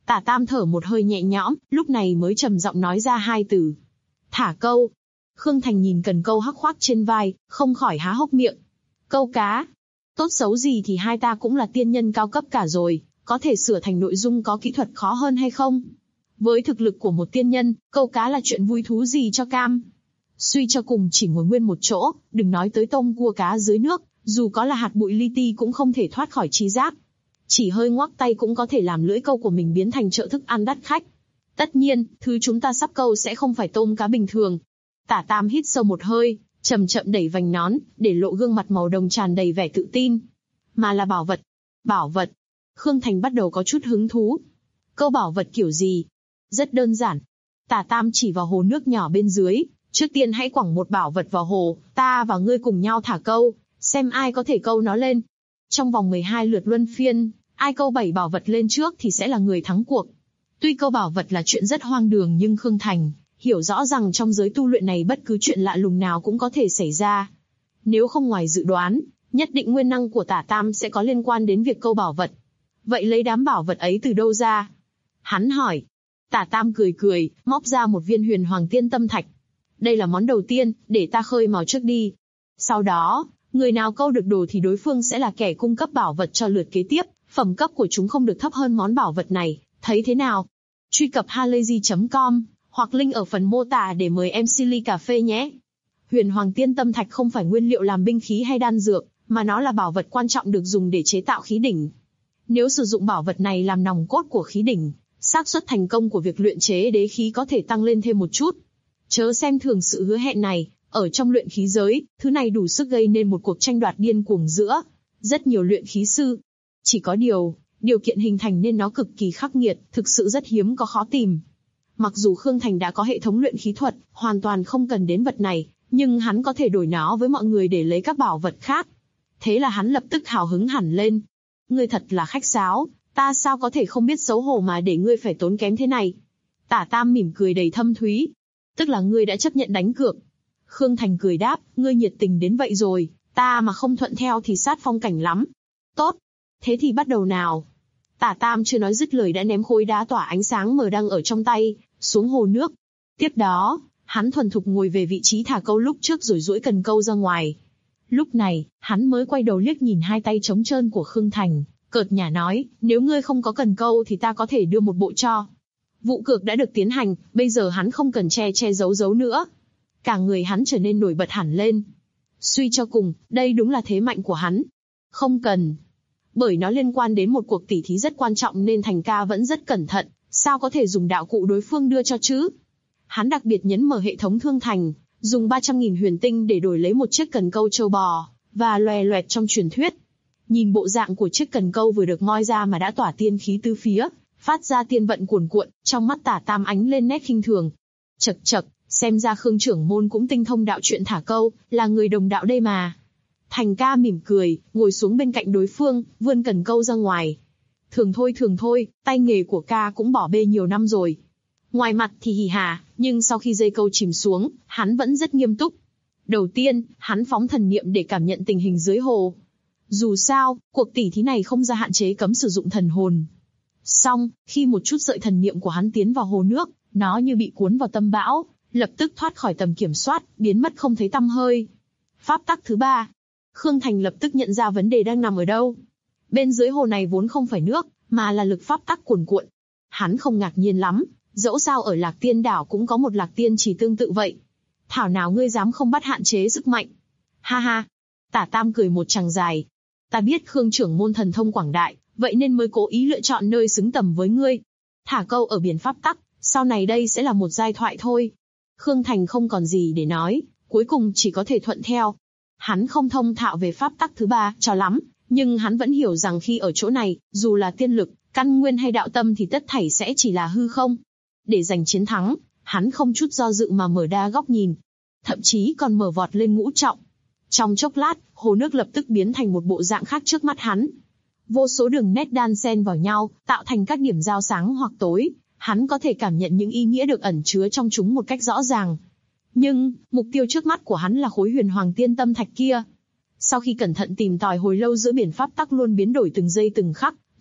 Tả Tam thở một hơi nhẹ nhõm, lúc này mới trầm giọng nói ra hai từ. Thả câu. Khương Thành nhìn cần câu hắc khoác trên vai, không khỏi há hốc miệng. Câu cá. Tốt xấu gì thì hai ta cũng là tiên nhân cao cấp cả rồi, có thể sửa thành nội dung có kỹ thuật khó hơn hay không? Với thực lực của một tiên nhân, câu cá là chuyện vui thú gì cho cam. Suy cho cùng chỉ ngồi nguyên một chỗ, đừng nói tới tôm cua cá dưới nước, dù có là hạt bụi li ti cũng không thể thoát khỏi trí giác. Chỉ hơi ngoắc tay cũng có thể làm lưỡi câu của mình biến thành chợ thức ăn đắt khách. Tất nhiên, thứ chúng ta sắp câu sẽ không phải tôm cá bình thường. Tả Tam hít sâu một hơi, chậm chậm đẩy vành nón, để lộ gương mặt màu đồng tràn đầy vẻ tự tin. Mà là bảo vật. Bảo vật. Khương Thành bắt đầu có chút hứng thú. Câu bảo vật kiểu gì? Rất đơn giản. Tả Tam chỉ vào hồ nước nhỏ bên dưới. Trước tiên hãy quẳng một bảo vật vào hồ, ta và ngươi cùng nhau thả câu, xem ai có thể câu nó lên. Trong vòng mười hai lượt luân phiên, ai câu bảy bảo vật lên trước thì sẽ là người thắng cuộc. Tuy câu bảo vật là chuyện rất hoang đường nhưng Khương Thành hiểu rõ rằng trong giới tu luyện này bất cứ chuyện lạ lùng nào cũng có thể xảy ra. Nếu không ngoài dự đoán, nhất định nguyên năng của Tả Tam sẽ có liên quan đến việc câu bảo vật. Vậy lấy đám bảo vật ấy từ đâu ra? Hắn hỏi. Tả Tam cười cười, móc ra một viên huyền hoàng tiên tâm thạch. Đây là món đầu tiên, để ta khơi mào trước đi. Sau đó, người nào câu được đồ thì đối phương sẽ là kẻ cung cấp bảo vật cho lượt kế tiếp, phẩm cấp của chúng không được thấp hơn món bảo vật này, thấy thế nào? Truy cập halayzi chấm com, hoặc link ở phần mô tả để mời em xê ly cà phê nhé. Huyền hoàng tiên tâm thạch không phải nguyên liệu làm binh khí hay đan dược, mà nó là bảo vật quan trọng được dùng để chế tạo khí đỉnh. Nếu sử dụng bảo vật này làm nòng cốt của khí đỉnh, xác suất thành công của việc luyện chế đế khí có thể tăng lên thêm một chút. Chớ xem thường sự hứa hẹn này, ở trong luyện khí giới, thứ này đủ sức gây nên một cuộc tranh đoạt điên cuồng giữa rất nhiều luyện khí sư. Chỉ có điều, điều kiện hình thành nên nó cực kỳ khắc nghiệt, thực sự rất hiếm có khó tìm. Mặc dù Khương Thành đã có hệ thống luyện khí thuật, hoàn toàn không cần đến vật này, nhưng hắn có thể đổi nó với mọi người để lấy các bảo vật khác. Thế là hắn lập tức hào hứng hẳn lên. Ngươi thật là khách sáo, ta sao có thể không biết xấu hổ mà để ngươi phải tốn kém thế này. Tả Tam mỉm cười đầy thâm thúy. Tức là ngươi đã chấp nhận đánh cược. Khương Thành cười đáp, ngươi nhiệt tình đến vậy rồi, ta mà không thuận theo thì sát phong cảnh lắm. Tốt, thế thì bắt đầu nào. Tả Tam chưa nói dứt lời đã ném khối đá tỏa ánh sáng mờ đang ở trong tay, xuống hồ nước. Tiếp đó, hắn thuần thục ngồi về vị trí thả câu lúc trước rồi duỗi cần câu ra ngoài. Lúc này, hắn mới quay đầu liếc nhìn hai tay trống trơn của Khương Thành, cợt nhả nói, nếu ngươi không có cần câu thì ta có thể đưa một bộ cho. Vụ cược đã được tiến hành, bây giờ hắn không cần che che giấu giấu nữa. Cả người hắn trở nên nổi bật hẳn lên. Suy cho cùng, đây đúng là thế mạnh của hắn. Không cần. Bởi nó liên quan đến một cuộc tỉ thí rất quan trọng nên Thành ca vẫn rất cẩn thận, sao có thể dùng đạo cụ đối phương đưa cho chứ? Hắn đặc biệt nhấn mở hệ thống thương thành, dùng ba trăm nghìn huyền tinh để đổi lấy một chiếc cần câu châu bò, và loè loẹt trong truyền thuyết. Nhìn bộ dạng của chiếc cần câu vừa được moi ra mà đã tỏa tiên khí tứ phía, phát ra tiên vận cuồn cuộn, trong mắt Tả Tam ánh lên nét khinh thường. Chậc chậc, xem ra Khương trưởng môn cũng tinh thông đạo chuyện thả câu, là người đồng đạo đây mà. Thành ca mỉm cười, ngồi xuống bên cạnh đối phương, vươn cần câu ra ngoài. Thường thôi thường thôi, tay nghề của ca cũng bỏ bê nhiều năm rồi. Ngoài mặt thì hì hà, nhưng sau khi dây câu chìm xuống, hắn vẫn rất nghiêm túc. Đầu tiên, hắn phóng thần niệm để cảm nhận tình hình dưới hồ. Dù sao, cuộc tỉ thí này không ra hạn chế cấm sử dụng thần hồn. Xong, khi một chút sợi thần niệm của hắn tiến vào hồ nước, nó như bị cuốn vào tâm bão, lập tức thoát khỏi tầm kiểm soát, biến mất không thấy tăm hơi. Pháp tắc thứ ba. Khương Thành lập tức nhận ra vấn đề đang nằm ở đâu. Bên dưới hồ này vốn không phải nước, mà là lực pháp tắc cuồn cuộn. Hắn không ngạc nhiên lắm, dẫu sao ở Lạc Tiên đảo cũng có một Lạc Tiên chỉ tương tự vậy. Thảo nào ngươi dám không bắt hạn chế sức mạnh. Ha ha. Tả Tam cười một tràng dài. Ta biết Khương trưởng môn thần thông quảng đại, vậy nên mới cố ý lựa chọn nơi xứng tầm với ngươi. Thả câu ở biển pháp tắc, sau này đây sẽ là một giai thoại thôi. Khương Thành không còn gì để nói, cuối cùng chỉ có thể thuận theo. Hắn không thông thạo về pháp tắc thứ ba cho lắm, nhưng hắn vẫn hiểu rằng khi ở chỗ này, dù là tiên lực, căn nguyên hay đạo tâm thì tất thảy sẽ chỉ là hư không. Để giành chiến thắng, hắn không chút do dự mà mở đa góc nhìn, thậm chí còn mở vọt lên ngũ trọng. Trong chốc lát, hồ nước lập tức biến thành một bộ dạng khác trước mắt hắn. Vô số đường nét đan xen vào nhau, tạo thành các điểm giao sáng hoặc tối. Hắn có thể cảm nhận những ý nghĩa được ẩn chứa trong chúng một cách rõ ràng. Nhưng, mục tiêu trước mắt của hắn là khối huyền hoàng tiên tâm thạch kia. Sau khi cẩn thận tìm tòi hồi lâu giữa biển pháp tắc luôn biến đổi từng giây từng khắc,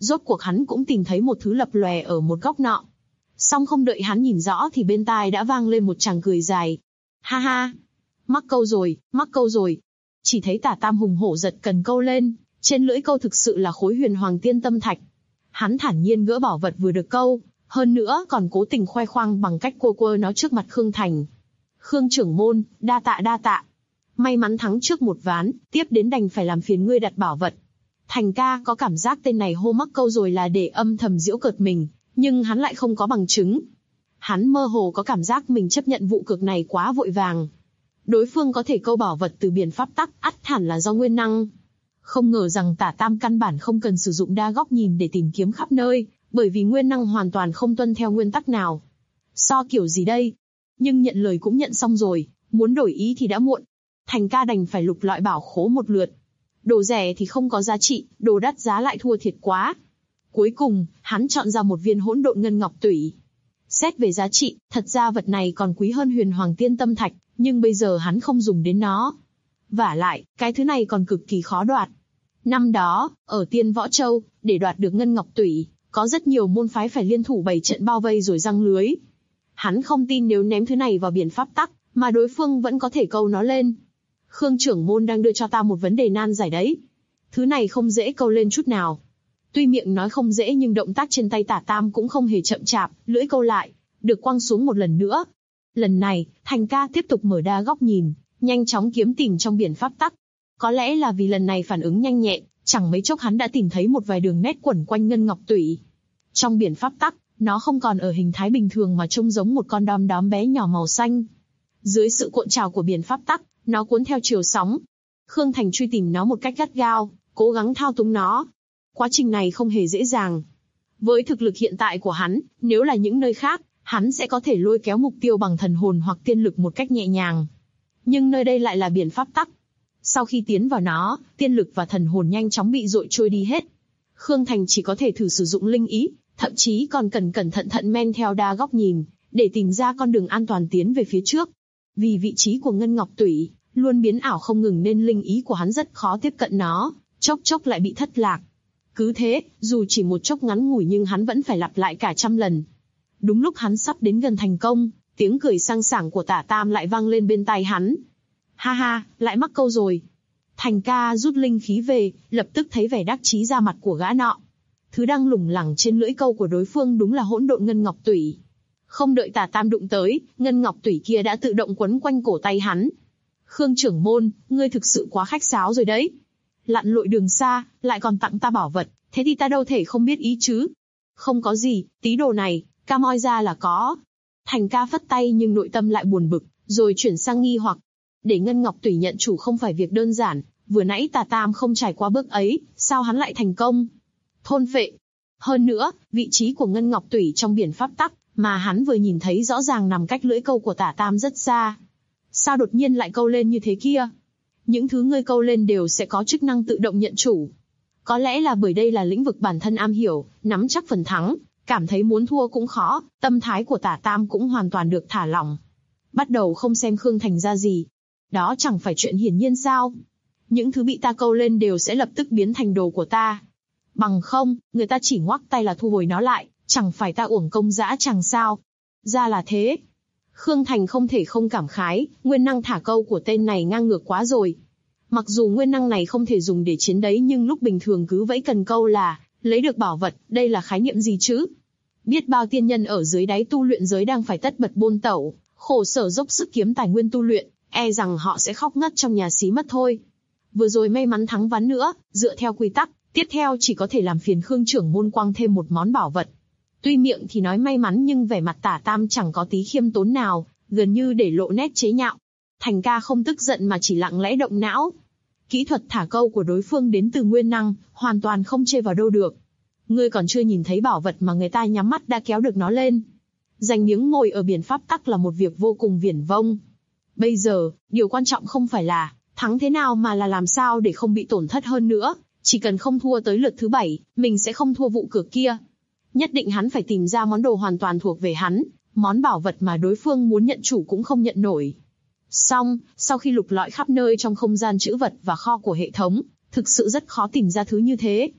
Rốt cuộc hắn cũng tìm thấy một thứ lập lòe ở một góc nọ. Song không đợi hắn nhìn rõ thì bên tai đã vang lên một tràng cười dài. Ha ha! Mắc câu rồi, mắc câu rồi. Chỉ thấy Tả Tam hùng hổ giật cần câu lên, trên lưỡi câu thực sự là khối huyền hoàng tiên tâm thạch. Hắn thản nhiên gỡ bảo vật vừa được câu, hơn nữa còn cố tình khoe khoang bằng cách quơ quơ nó trước mặt Khương Thành. Khương trưởng môn, đa tạ đa tạ. May mắn thắng trước một ván, tiếp đến đành phải làm phiền ngươi đặt bảo vật. Thành ca có cảm giác tên này hô mắc câu rồi là để âm thầm giễu cợt mình, nhưng hắn lại không có bằng chứng. Hắn mơ hồ có cảm giác mình chấp nhận vụ cược này quá vội vàng. Đối phương có thể câu bảo vật từ biển pháp tắc, ắt hẳn là do nguyên năng. Không ngờ rằng Tả Tam căn bản không cần sử dụng đa góc nhìn để tìm kiếm khắp nơi, bởi vì nguyên năng hoàn toàn không tuân theo nguyên tắc nào. So kiểu gì đây? Nhưng nhận lời cũng nhận xong rồi, muốn đổi ý thì đã muộn. Thành ca đành phải lục lọi bảo khố một lượt. Đồ rẻ thì không có giá trị, đồ đắt giá lại thua thiệt quá. Cuối cùng, hắn chọn ra một viên hỗn độn ngân ngọc tủy. Xét về giá trị, thật ra vật này còn quý hơn huyền hoàng tiên tâm thạch, nhưng bây giờ hắn không dùng đến nó. Vả lại, cái thứ này còn cực kỳ khó đoạt. Năm đó, ở Tiên Võ Châu, để đoạt được ngân ngọc tủy, có rất nhiều môn phái phải liên thủ bày trận bao vây rồi giăng lưới. Hắn không tin nếu ném thứ này vào biển pháp tắc, mà đối phương vẫn có thể câu nó lên. Khương trưởng môn đang đưa cho ta một vấn đề nan giải đấy. Thứ này không dễ câu lên chút nào. Tuy miệng nói không dễ nhưng động tác trên tay Tả Tam cũng không hề chậm chạp, lưỡi câu lại, được quăng xuống một lần nữa. Lần này, Thành ca tiếp tục mở đa góc nhìn, nhanh chóng kiếm tìm trong biển pháp tắc. Có lẽ là vì lần này phản ứng nhanh nhẹn, chẳng mấy chốc hắn đã tìm thấy một vài đường nét quẩn quanh ngân ngọc tủy. Trong biển pháp tắc, nó không còn ở hình thái bình thường mà trông giống một con đom đóm bé nhỏ màu xanh. Dưới sự cuộn trào của biển pháp tắc, nó cuốn theo chiều sóng. Khương Thành truy tìm nó một cách gắt gao, cố gắng thao túng nó. Quá trình này không hề dễ dàng. Với thực lực hiện tại của hắn, nếu là những nơi khác, hắn sẽ có thể lôi kéo mục tiêu bằng thần hồn hoặc tiên lực một cách nhẹ nhàng. Nhưng nơi đây lại là biển pháp tắc. Sau khi tiến vào nó, tiên lực và thần hồn nhanh chóng bị dội trôi đi hết. Khương Thành chỉ có thể thử sử dụng linh ý, thậm chí còn cần cẩn thận thận men theo đa góc nhìn, để tìm ra con đường an toàn tiến về phía trước. Vì vị trí của ngân ngọc tủy luôn biến ảo không ngừng nên linh ý của hắn rất khó tiếp cận nó, chốc chốc lại bị thất lạc. Cứ thế, dù chỉ một chốc ngắn ngủi nhưng hắn vẫn phải lặp lại cả trăm lần. Đúng lúc hắn sắp đến gần thành công, tiếng cười sang sảng của Tả Tam lại vang lên bên tai hắn. Ha ha, lại mắc câu rồi. Thành ca rút linh khí về, lập tức thấy vẻ đắc chí ra mặt của gã nọ. Thứ đang lủng lẳng trên lưỡi câu của đối phương đúng là hỗn độn ngân ngọc tủy. Không đợi Tả Tam đụng tới, ngân ngọc tủy kia đã tự động quấn quanh cổ tay hắn. Khương trưởng môn, ngươi thực sự quá khách sáo rồi đấy. Lặn lội đường xa, lại còn tặng ta bảo vật, thế thì ta đâu thể không biết ý chứ. Không có gì, tí đồ này, ca moi ra là có. Thành ca phất tay nhưng nội tâm lại buồn bực, rồi chuyển sang nghi hoặc. Để ngân ngọc tủy nhận chủ không phải việc đơn giản, vừa nãy Tả Tam không trải qua bước ấy, sao hắn lại thành công? Thôn phệ. Hơn nữa, vị trí của ngân ngọc tủy trong biển pháp tắc, mà hắn vừa nhìn thấy rõ ràng nằm cách lưỡi câu của Tả Tam rất xa. Sao đột nhiên lại câu lên như thế kia? Những thứ ngươi câu lên đều sẽ có chức năng tự động nhận chủ. Có lẽ là bởi đây là lĩnh vực bản thân am hiểu, nắm chắc phần thắng, cảm thấy muốn thua cũng khó, tâm thái của Tả Tam cũng hoàn toàn được thả lỏng. Bắt đầu không xem Khương Thành ra gì. Đó chẳng phải chuyện hiển nhiên sao? Những thứ bị ta câu lên đều sẽ lập tức biến thành đồ của ta. Bằng không, người ta chỉ ngoắc tay là thu hồi nó lại, chẳng phải ta uổng công dã chẳng sao. Ra là thế. Khương Thành không thể không cảm khái, nguyên năng thả câu của tên này ngang ngược quá rồi. Mặc dù nguyên năng này không thể dùng để chiến đấy nhưng lúc bình thường cứ vẫy cần câu là, lấy được bảo vật, đây là khái niệm gì chứ? Biết bao tiên nhân ở dưới đáy tu luyện giới đang phải tất bật bôn tẩu, khổ sở dốc sức kiếm tài nguyên tu luyện, e rằng họ sẽ khóc ngất trong nhà xí mất thôi. Vừa rồi may mắn thắng ván nữa, dựa theo quy tắc, tiếp theo chỉ có thể làm phiền Khương trưởng môn quăng thêm một món bảo vật. Tuy miệng thì nói may mắn nhưng vẻ mặt Tả Tam chẳng có tí khiêm tốn nào, gần như để lộ nét chế nhạo. Thành ca không tức giận mà chỉ lặng lẽ động não. Kỹ thuật thả câu của đối phương đến từ nguyên năng, hoàn toàn không chê vào đâu được. Ngươi còn chưa nhìn thấy bảo vật mà người ta nhắm mắt đã kéo được nó lên. Giành miếng ngồi ở biển pháp tắc là một việc vô cùng viển vông. Bây giờ, điều quan trọng không phải là thắng thế nào mà là làm sao để không bị tổn thất hơn nữa. Chỉ cần không thua tới lượt thứ bảy, mình sẽ không thua vụ cược kia. Nhất định hắn phải tìm ra món đồ hoàn toàn thuộc về hắn, món bảo vật mà đối phương muốn nhận chủ cũng không nhận nổi. Xong, sau khi lục lọi khắp nơi trong không gian trữ vật và kho của hệ thống, thực sự rất khó tìm ra thứ như thế.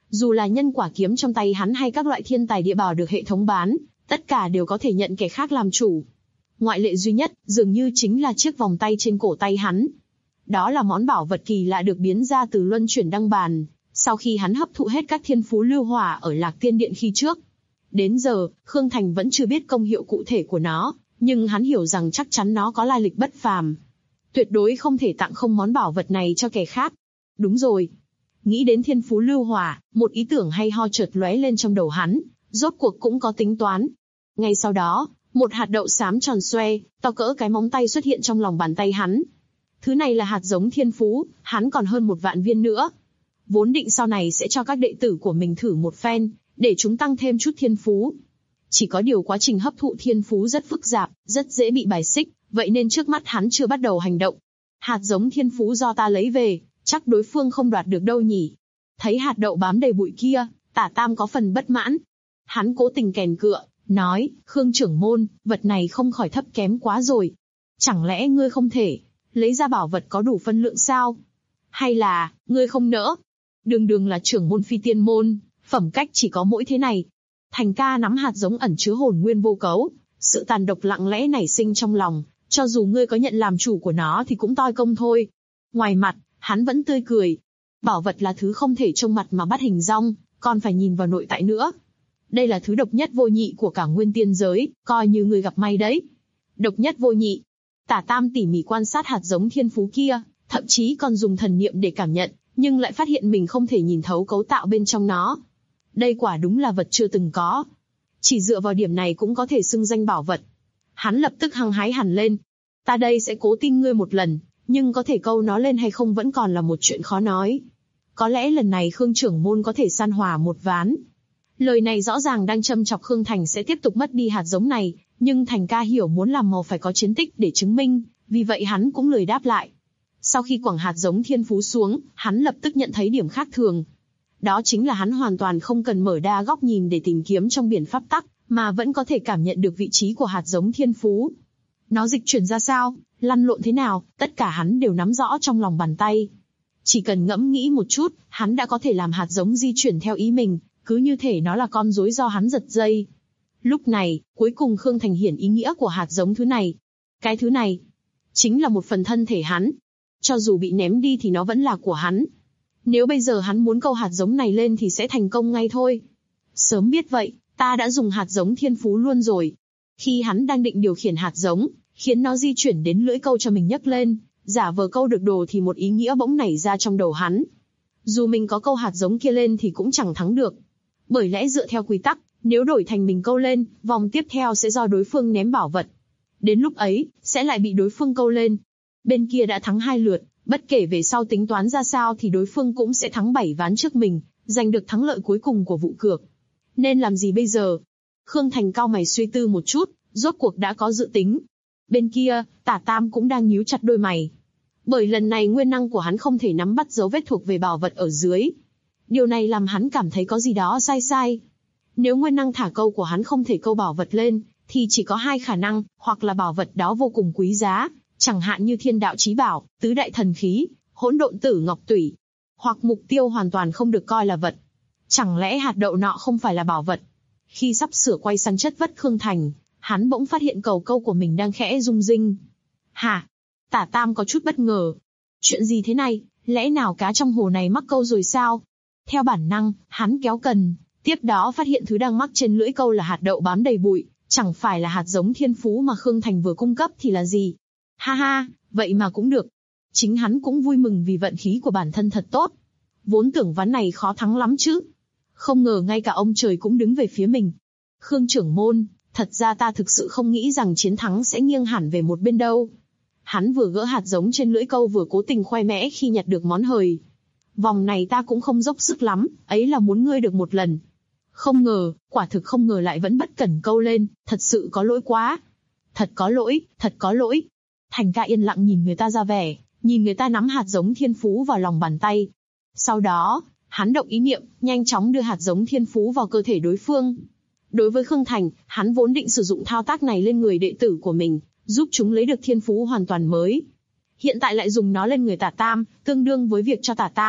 Dù là nhân quả kiếm trong tay hắn hay các loại thiên tài địa bảo được hệ thống bán, tất cả đều có thể nhận kẻ khác làm chủ. Ngoại lệ duy nhất, dường như chính là chiếc vòng tay trên cổ tay hắn. Đó là món bảo vật kỳ lạ được biến ra từ luân chuyển đăng bàn, sau khi hắn hấp thụ hết các thiên phú lưu hỏa ở Lạc Tiên Điện khi trước. Đến giờ, Khương Thành vẫn chưa biết công hiệu cụ thể của nó, nhưng hắn hiểu rằng chắc chắn nó có lai lịch bất phàm. Tuyệt đối không thể tặng không món bảo vật này cho kẻ khác. Đúng rồi. Nghĩ đến thiên phú lưu hỏa, một ý tưởng hay ho chợt lóe lên trong đầu hắn, rốt cuộc cũng có tính toán. Ngay sau đó, một hạt đậu xám tròn xoe, to cỡ cái móng tay xuất hiện trong lòng bàn tay hắn. Thứ này là hạt giống thiên phú, hắn còn hơn một vạn viên nữa. Vốn định sau này sẽ cho các đệ tử của mình thử một phen, để chúng tăng thêm chút thiên phú. Chỉ có điều quá trình hấp thụ thiên phú rất phức tạp, rất dễ bị bài xích, vậy nên trước mắt hắn chưa bắt đầu hành động. Hạt giống thiên phú do ta lấy về, chắc đối phương không đoạt được đâu nhỉ. Thấy hạt đậu bám đầy bụi kia, Tả Tam có phần bất mãn. Hắn cố tình kèn cựa, nói, Khương trưởng môn, vật này không khỏi thấp kém quá rồi. Chẳng lẽ ngươi không thể lấy ra bảo vật có đủ phân lượng sao? Hay là, ngươi không nỡ? Đường đường là trưởng môn phi tiên môn, phẩm cách chỉ có mỗi thế này. Thành ca nắm hạt giống ẩn chứa hồn nguyên vô cấu, sự tàn độc lặng lẽ nảy sinh trong lòng, cho dù ngươi có nhận làm chủ của nó thì cũng toi công thôi. Ngoài mặt, hắn vẫn tươi cười. Bảo vật là thứ không thể trông mặt mà bắt hình dong, còn phải nhìn vào nội tại nữa. Đây là thứ độc nhất vô nhị của cả nguyên tiên giới, coi như ngươi gặp may đấy. Độc nhất vô nhị. Tả Tam tỉ mỉ quan sát hạt giống thiên phú kia, thậm chí còn dùng thần niệm để cảm nhận, nhưng lại phát hiện mình không thể nhìn thấu cấu tạo bên trong nó. Đây quả đúng là vật chưa từng có. Chỉ dựa vào điểm này cũng có thể xưng danh bảo vật. Hắn lập tức hăng hái hẳn lên. Ta đây sẽ cố tin ngươi một lần, nhưng có thể câu nó lên hay không vẫn còn là một chuyện khó nói. Có lẽ lần này Khương trưởng môn có thể san hòa một ván. Lời này rõ ràng đang châm chọc Khương Thành sẽ tiếp tục mất đi hạt giống này, nhưng Thành ca hiểu muốn làm màu phải có chiến tích để chứng minh, vì vậy hắn cũng lười đáp lại. Sau khi quẳng hạt giống thiên phú xuống, hắn lập tức nhận thấy điểm khác thường. Đó chính là hắn hoàn toàn không cần mở đa góc nhìn để tìm kiếm trong biển pháp tắc, mà vẫn có thể cảm nhận được vị trí của hạt giống thiên phú. Nó dịch chuyển ra sao, lăn lộn thế nào, tất cả hắn đều nắm rõ trong lòng bàn tay. Chỉ cần ngẫm nghĩ một chút, hắn đã có thể làm hạt giống di chuyển theo ý mình, cứ như thể nó là con rối do hắn giật dây. Lúc này, cuối cùng Khương Thành hiển ý nghĩa của hạt giống thứ này. Cái thứ này, chính là một phần thân thể hắn. Cho dù bị ném đi thì nó vẫn là của hắn. Nếu bây giờ hắn muốn câu hạt giống này lên thì sẽ thành công ngay thôi. Sớm biết vậy, ta đã dùng hạt giống thiên phú luôn rồi. Khi hắn đang định điều khiển hạt giống, khiến nó di chuyển đến lưỡi câu cho mình nhấc lên, giả vờ câu được đồ thì một ý nghĩa bỗng nảy ra trong đầu hắn. Dù mình có câu hạt giống kia lên thì cũng chẳng thắng được. Bởi lẽ dựa theo quy tắc, nếu đổi thành mình câu lên, vòng tiếp theo sẽ do đối phương ném bảo vật. Đến lúc ấy, sẽ lại bị đối phương câu lên. Bên kia đã thắng hai lượt, bất kể về sau tính toán ra sao thì đối phương cũng sẽ thắng bảy ván trước mình, giành được thắng lợi cuối cùng của vụ cược. Nên làm gì bây giờ? Khương Thành cau mày suy tư một chút, rốt cuộc đã có dự tính. Bên kia, Tả Tam cũng đang nhíu chặt đôi mày. Bởi lần này nguyên năng của hắn không thể nắm bắt dấu vết thuộc về bảo vật ở dưới. Điều này làm hắn cảm thấy có gì đó sai sai. Nếu nguyên năng thả câu của hắn không thể câu bảo vật lên, thì chỉ có hai khả năng, hoặc là bảo vật đó vô cùng quý giá, chẳng hạn như thiên đạo chí bảo, tứ đại thần khí, hỗn độn tử ngọc tủy. Hoặc mục tiêu hoàn toàn không được coi là vật. Chẳng lẽ hạt đậu nọ không phải là bảo vật? Khi sắp sửa quay sang chất vất Khương Thành, hắn bỗng phát hiện cầu câu của mình đang khẽ rung rinh. Hả? Tả Tam có chút bất ngờ. Chuyện gì thế này, lẽ nào cá trong hồ này mắc câu rồi sao? Theo bản năng, hắn kéo cần, tiếp đó phát hiện thứ đang mắc trên lưỡi câu là hạt đậu bám đầy bụi, chẳng phải là hạt giống thiên phú mà Khương Thành vừa cung cấp thì là gì? Ha ha, vậy mà cũng được. Chính hắn cũng vui mừng vì vận khí của bản thân thật tốt. Vốn tưởng ván này khó thắng lắm chứ. Không ngờ ngay cả ông trời cũng đứng về phía mình. Khương trưởng môn, thật ra ta thực sự không nghĩ rằng chiến thắng sẽ nghiêng hẳn về một bên đâu. Hắn vừa gỡ hạt giống trên lưỡi câu vừa cố tình khoe mẽ khi nhặt được món hời. Vòng này ta cũng không dốc sức lắm, ấy là muốn ngươi được một lần. Không ngờ, quả thực không ngờ lại vẫn bất cẩn câu lên, thật sự có lỗi quá. Thật có lỗi, thật có lỗi. Thành ca yên lặng nhìn người ta ra vẻ, nhìn người ta nắm hạt giống thiên phú vào lòng bàn tay. Sau đó, hắn động ý niệm, nhanh chóng đưa hạt giống thiên phú vào cơ thể đối phương. Đối với Khương Thành, hắn vốn định sử dụng thao tác này lên người đệ tử của mình, giúp chúng lấy được thiên phú hoàn toàn mới. Hiện tại lại dùng nó lên người Tả Tam, tương đương với việc cho Tả Tam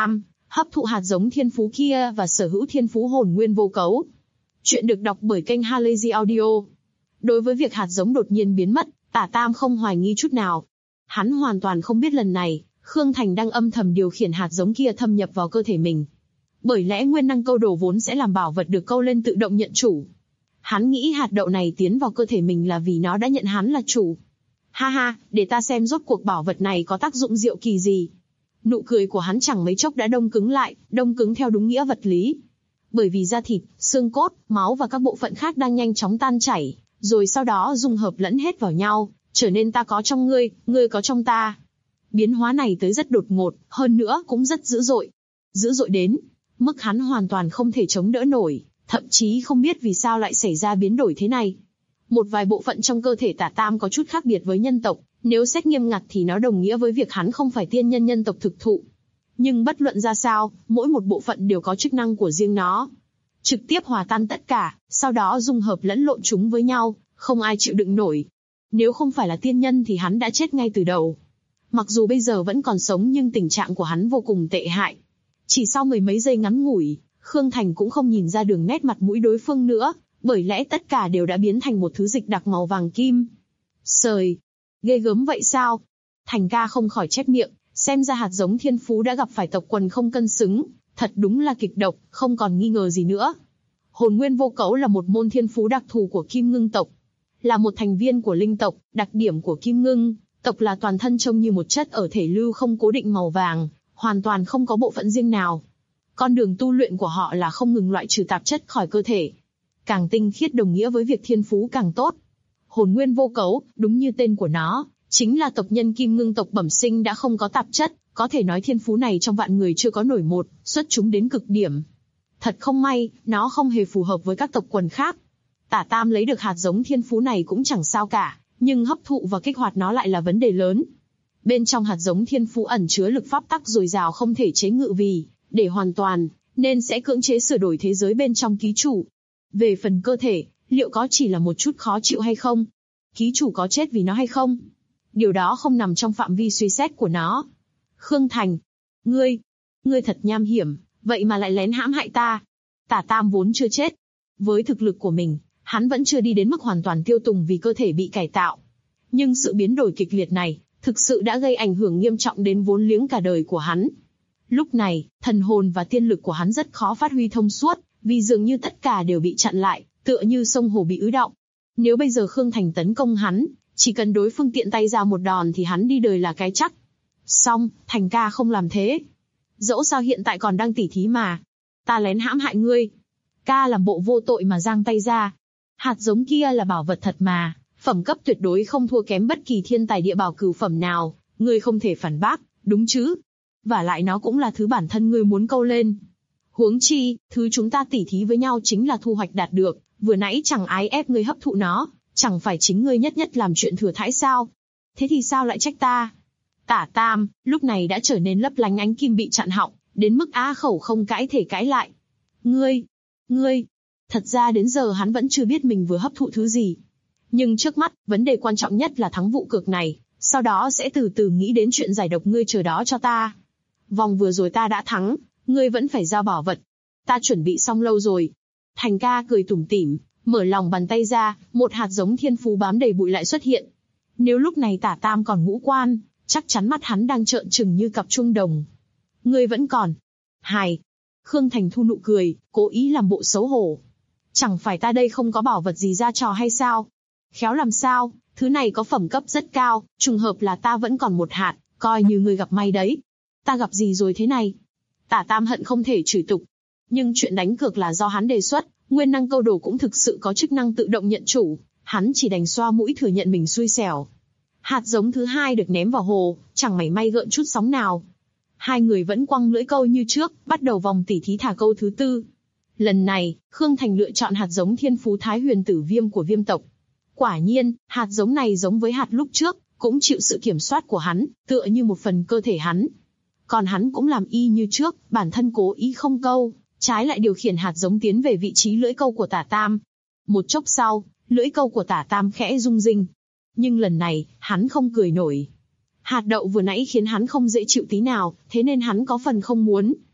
hấp thụ hạt giống thiên phú kia và sở hữu thiên phú hồn nguyên vô cấu. Chuyện được đọc bởi kênh Halazy Audio. Đối với việc hạt giống đột nhiên biến mất, Tả Tam không hoài nghi chút nào. Hắn hoàn toàn không biết lần này, Khương Thành đang âm thầm điều khiển hạt giống kia thâm nhập vào cơ thể mình. Bởi lẽ nguyên năng câu đồ vốn sẽ làm bảo vật được câu lên tự động nhận chủ. Hắn nghĩ hạt đậu này tiến vào cơ thể mình là vì nó đã nhận hắn là chủ. Ha ha, để ta xem rốt cuộc bảo vật này có tác dụng diệu kỳ gì. Nụ cười của hắn chẳng mấy chốc đã đông cứng lại, đông cứng theo đúng nghĩa vật lý. Bởi vì da thịt, xương cốt, máu và các bộ phận khác đang nhanh chóng tan chảy, rồi sau đó dung hợp lẫn hết vào nhau, trở nên ta có trong ngươi, ngươi có trong ta. Biến hóa này tới rất đột ngột, hơn nữa cũng rất dữ dội. Dữ dội đến mức hắn hoàn toàn không thể chống đỡ nổi, thậm chí không biết vì sao lại xảy ra biến đổi thế này. Một vài bộ phận trong cơ thể Tả Tam có chút khác biệt với nhân tộc, nếu xét nghiêm ngặt thì nó đồng nghĩa với việc hắn không phải tiên nhân nhân tộc thực thụ. Nhưng bất luận ra sao, mỗi một bộ phận đều có chức năng của riêng nó. Trực tiếp hòa tan tất cả, sau đó dung hợp lẫn lộn chúng với nhau, không ai chịu đựng nổi. Nếu không phải là tiên nhân thì hắn đã chết ngay từ đầu. Mặc dù bây giờ vẫn còn sống nhưng tình trạng của hắn vô cùng tệ hại. Chỉ sau mười mấy giây ngắn ngủi, Khương Thành cũng không nhìn ra đường nét mặt mũi đối phương nữa, bởi lẽ tất cả đều đã biến thành một thứ dịch đặc màu vàng kim. Sời! Ghê gớm vậy sao? Thành ca không khỏi chép miệng, xem ra hạt giống thiên phú đã gặp phải tộc quần không cân xứng, thật đúng là kịch độc, không còn nghi ngờ gì nữa. Hồn nguyên vô cấu là một môn thiên phú đặc thù của Kim Ngưng tộc. Là một thành viên của linh tộc, đặc điểm của Kim Ngưng tộc là toàn thân trông như một chất ở thể lưu không cố định màu vàng, hoàn toàn không có bộ phận riêng nào. Con đường tu luyện của họ là không ngừng loại trừ tạp chất khỏi cơ thể. Càng tinh khiết đồng nghĩa với việc thiên phú càng tốt. Hồn nguyên vô cấu, đúng như tên của nó, chính là tộc nhân Kim Ngưng tộc bẩm sinh đã không có tạp chất, có thể nói thiên phú này trong vạn người chưa có nổi một, xuất chúng đến cực điểm. Thật không may, nó không hề phù hợp với các tộc quần khác. Tả Tam lấy được hạt giống thiên phú này cũng chẳng sao cả, nhưng hấp thụ và kích hoạt nó lại là vấn đề lớn. Bên trong hạt giống thiên phú ẩn chứa lực pháp tắc dồi dào không thể chế ngự vì, để hoàn toàn, nên sẽ cưỡng chế sửa đổi thế giới bên trong ký chủ. Về phần cơ thể, liệu có chỉ là một chút khó chịu hay không? Ký chủ có chết vì nó hay không? Điều đó không nằm trong phạm vi suy xét của nó. Khương Thành, ngươi, ngươi thật nham hiểm, vậy mà lại lén hãm hại ta. Tả Tam vốn chưa chết. Với thực lực của mình, hắn vẫn chưa đi đến mức hoàn toàn tiêu tùng vì cơ thể bị cải tạo. Nhưng sự biến đổi kịch liệt này, thực sự đã gây ảnh hưởng nghiêm trọng đến vốn liếng cả đời của hắn. Lúc này, thần hồn và tiên lực của hắn rất khó phát huy thông suốt, vì dường như tất cả đều bị chặn lại, tựa như sông hồ bị ứ đọng. Nếu bây giờ Khương Thành tấn công hắn, chỉ cần đối phương tiện tay ra một đòn thì hắn đi đời là cái chắc. Xong, Thành ca không làm thế. Dẫu sao hiện tại còn đang tỉ thí mà. Ta lén hãm hại ngươi. Ca làm bộ vô tội mà giang tay ra. Hạt giống kia là bảo vật thật mà, phẩm cấp tuyệt đối không thua kém bất kỳ thiên tài địa bảo cửu phẩm nào, ngươi không thể phản bác, đúng chứ? Và lại nó cũng là thứ bản thân ngươi muốn câu lên. Huống chi, thứ chúng ta tỉ thí với nhau chính là thu hoạch đạt được, vừa nãy chẳng ái ép ngươi hấp thụ nó, chẳng phải chính ngươi nhất nhất làm chuyện thừa thãi sao? Thế thì sao lại trách ta? Tả Tam, lúc này đã trở nên lấp lánh ánh kim bị chặn họng, đến mức á khẩu không cãi thể cãi lại. Ngươi, ngươi, thật ra đến giờ hắn vẫn chưa biết mình vừa hấp thụ thứ gì. Nhưng trước mắt, vấn đề quan trọng nhất là thắng vụ cược này, sau đó sẽ từ từ nghĩ đến chuyện giải độc ngươi chờ đó cho ta. Vòng vừa rồi ta đã thắng, ngươi vẫn phải giao bảo vật. Ta chuẩn bị xong lâu rồi. Thành ca cười tủm tỉm, mở lòng bàn tay ra, một hạt giống thiên phú bám đầy bụi lại xuất hiện. Nếu lúc này Tả Tam còn ngũ quan, chắc chắn mắt hắn đang trợn trừng như cặp chuông đồng. Ngươi vẫn còn. Hài. Khương Thành thu nụ cười, cố ý làm bộ xấu hổ. Chẳng phải ta đây không có bảo vật gì ra trò hay sao? Khéo làm sao, thứ này có phẩm cấp rất cao, trùng hợp là ta vẫn còn một hạt, coi như ngươi gặp may đấy. Ta gặp gì rồi thế này? Tả Tam hận không thể chửi tục. Nhưng chuyện đánh cược là do hắn đề xuất, nguyên năng câu đồ cũng thực sự có chức năng tự động nhận chủ, hắn chỉ đành xoa mũi thừa nhận mình xui xẻo. Hạt giống thứ hai được ném vào hồ, chẳng mảy may gợn chút sóng nào. Hai người vẫn quăng lưỡi câu như trước, bắt đầu vòng tỉ thí thả câu thứ tư. Lần này, Khương Thành lựa chọn hạt giống thiên phú Thái Huyền Tử Viêm của Viêm tộc. Quả nhiên, hạt giống này giống với hạt lúc trước, cũng chịu sự kiểm soát của hắn, tựa như một phần cơ thể hắn. Còn hắn cũng làm y như trước, bản thân cố ý không câu, trái lại điều khiển hạt giống tiến về vị trí lưỡi câu của Tả Tam. Một chốc sau, lưỡi câu của Tả Tam khẽ rung rinh. Nhưng lần này, hắn không cười nổi. Hạt đậu vừa nãy khiến hắn không dễ chịu tí nào, thế nên hắn có phần không muốn.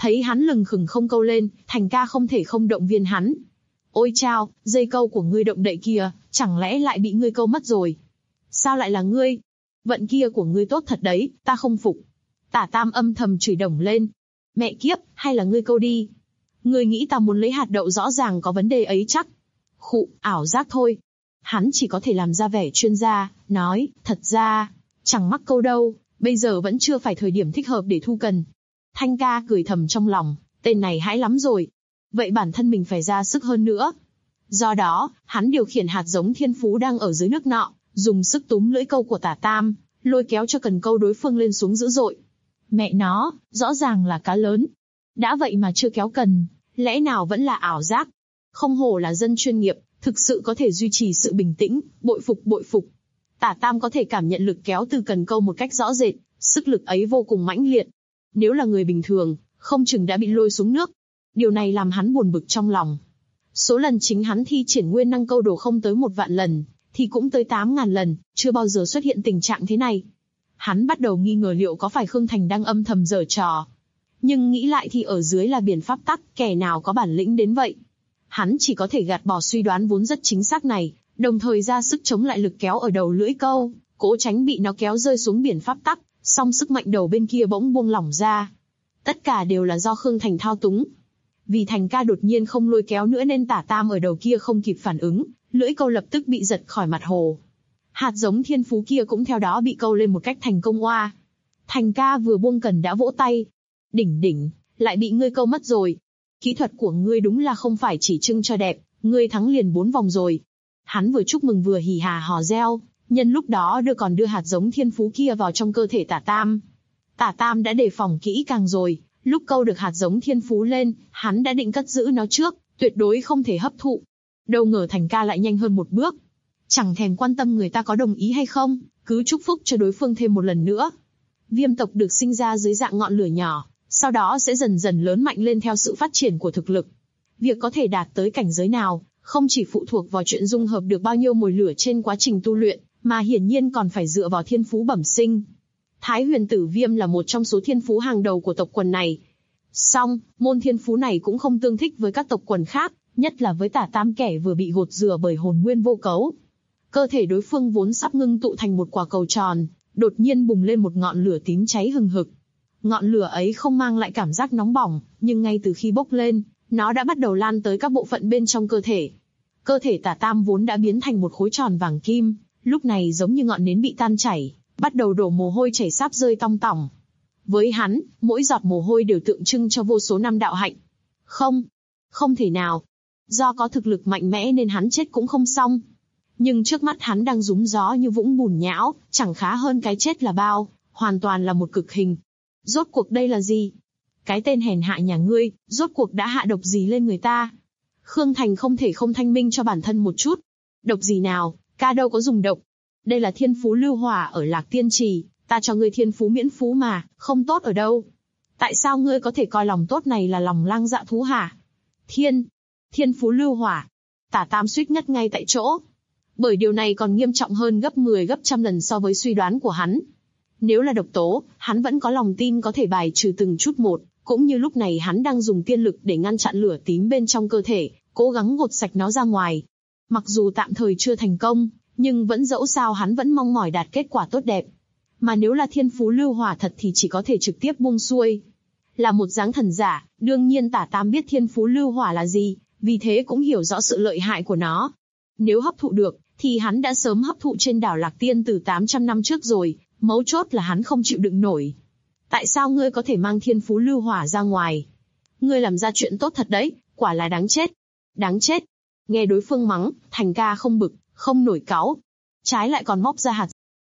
Thấy hắn lừng khừng không câu lên, Thành ca không thể không động viên hắn. Ôi chao, dây câu của ngươi động đậy kìa, chẳng lẽ lại bị ngươi câu mất rồi? Sao lại là ngươi? Vận kia của ngươi tốt thật đấy, ta không phục. Tả Tam âm thầm chửi đồng lên. Mẹ kiếp, hay là ngươi câu đi? Ngươi nghĩ ta muốn lấy hạt đậu rõ ràng có vấn đề ấy chắc. Khụ, ảo giác thôi. Hắn chỉ có thể làm ra vẻ chuyên gia, nói, thật ra, chẳng mắc câu đâu, bây giờ vẫn chưa phải thời điểm thích hợp để thu cần. Thanh ca cười thầm trong lòng, tên này hãi lắm rồi. Vậy bản thân mình phải ra sức hơn nữa. Do đó, hắn điều khiển hạt giống thiên phú đang ở dưới nước nọ, dùng sức túm lưỡi câu của Tả Tam, lôi kéo cho cần câu đối phương lên xuống dữ dội. Mẹ nó, rõ ràng là cá lớn. Đã vậy mà chưa kéo cần, lẽ nào vẫn là ảo giác? Không hổ là dân chuyên nghiệp, thực sự có thể duy trì sự bình tĩnh, bội phục bội phục. Tả Tam có thể cảm nhận lực kéo từ cần câu một cách rõ rệt, sức lực ấy vô cùng mãnh liệt. Nếu là người bình thường, không chừng đã bị lôi xuống nước. Điều này làm hắn buồn bực trong lòng. Số lần chính hắn thi triển nguyên năng câu đồ không tới một vạn lần, thì cũng tới tám ngàn lần, chưa bao giờ xuất hiện tình trạng thế này. Hắn bắt đầu nghi ngờ liệu có phải Khương Thành đang âm thầm giở trò. Nhưng nghĩ lại thì ở dưới là biển pháp tắc, kẻ nào có bản lĩnh đến vậy. Hắn chỉ có thể gạt bỏ suy đoán vốn rất chính xác này, đồng thời ra sức chống lại lực kéo ở đầu lưỡi câu, cố tránh bị nó kéo rơi xuống biển pháp tắc, song sức mạnh đầu bên kia bỗng buông lỏng ra. Tất cả đều là do Khương Thành thao túng. Vì Thành ca đột nhiên không lôi kéo nữa nên Tả Tam ở đầu kia không kịp phản ứng, lưỡi câu lập tức bị giật khỏi mặt hồ. Hạt giống thiên phú kia cũng theo đó bị câu lên một cách thành công oa. Thành ca vừa buông cần đã vỗ tay. Đỉnh đỉnh, lại bị ngươi câu mất rồi. Kỹ thuật của ngươi đúng là không phải chỉ trưng cho đẹp, ngươi thắng liền bốn vòng rồi. Hắn vừa chúc mừng vừa hì hà hò reo, nhân lúc đó đưa còn đưa hạt giống thiên phú kia vào trong cơ thể Tả Tam. Tả Tam đã đề phòng kỹ càng rồi, lúc câu được hạt giống thiên phú lên, hắn đã định cất giữ nó trước, tuyệt đối không thể hấp thụ. Đâu ngờ Thành ca lại nhanh hơn một bước. Chẳng thèm quan tâm người ta có đồng ý hay không, cứ chúc phúc cho đối phương thêm một lần nữa. Viêm tộc được sinh ra dưới dạng ngọn lửa nhỏ, sau đó sẽ dần dần lớn mạnh lên theo sự phát triển của thực lực. Việc có thể đạt tới cảnh giới nào, không chỉ phụ thuộc vào chuyện dung hợp được bao nhiêu mồi lửa trên quá trình tu luyện, mà hiển nhiên còn phải dựa vào thiên phú bẩm sinh. Thái Huyền Tử Viêm là một trong số thiên phú hàng đầu của tộc quần này. Song, môn thiên phú này cũng không tương thích với các tộc quần khác, nhất là với Tả Tam kẻ vừa bị gột rửa bởi hồn nguyên vô cấu. Cơ thể đối phương vốn sắp ngưng tụ thành một quả cầu tròn, đột nhiên bùng lên một ngọn lửa tím cháy hừng hực. Ngọn lửa ấy không mang lại cảm giác nóng bỏng, nhưng ngay từ khi bốc lên, nó đã bắt đầu lan tới các bộ phận bên trong cơ thể. Cơ thể Tả Tam vốn đã biến thành một khối tròn vàng kim, lúc này giống như ngọn nến bị tan chảy, bắt đầu đổ mồ hôi chảy xáp rơi tong tỏng. Với hắn, mỗi giọt mồ hôi đều tượng trưng cho vô số năm đạo hạnh. Không, không thể nào. Do có thực lực mạnh mẽ nên hắn chết cũng không xong. Nhưng trước mắt hắn đang rúm gió như vũng bùn nhão, chẳng khá hơn cái chết là bao, hoàn toàn là một cực hình. Rốt cuộc đây là gì? Cái tên hèn hạ nhà ngươi, rốt cuộc đã hạ độc gì lên người ta? Khương Thành không thể không thanh minh cho bản thân một chút. Độc gì nào, ca đâu có dùng độc. Đây là thiên phú lưu hỏa ở Lạc Tiên Trì, ta cho ngươi thiên phú miễn phú mà, không tốt ở đâu. Tại sao ngươi có thể coi lòng tốt này là lòng lang dạ thú hả? Thiên, thiên phú lưu hỏa. Tả Tam suýt ngất ngay tại chỗ. Bởi điều này còn nghiêm trọng hơn gấp mười gấp trăm lần so với suy đoán của hắn. Nếu là độc tố, hắn vẫn có lòng tin có thể bài trừ từng chút một, cũng như lúc này hắn đang dùng tiên lực để ngăn chặn lửa tím bên trong cơ thể, cố gắng gột sạch nó ra ngoài. Mặc dù tạm thời chưa thành công, nhưng vẫn dẫu sao hắn vẫn mong mỏi đạt kết quả tốt đẹp. Mà nếu là thiên phú lưu hỏa thật thì chỉ có thể trực tiếp buông xuôi. Là một dáng thần giả, đương nhiên Tả Tam biết thiên phú lưu hỏa là gì, vì thế cũng hiểu rõ sự lợi hại của nó. Nếu hấp thụ được, thì hắn đã sớm hấp thụ trên đảo Lạc Tiên từ tám trăm năm trước rồi, mấu chốt là hắn không chịu đựng nổi. Tại sao ngươi có thể mang thiên phú lưu hỏa ra ngoài? Ngươi làm ra chuyện tốt thật đấy, quả là đáng chết. Đáng chết. Nghe đối phương mắng, Thành ca không bực, không nổi cáu. Trái lại còn móc ra hạt.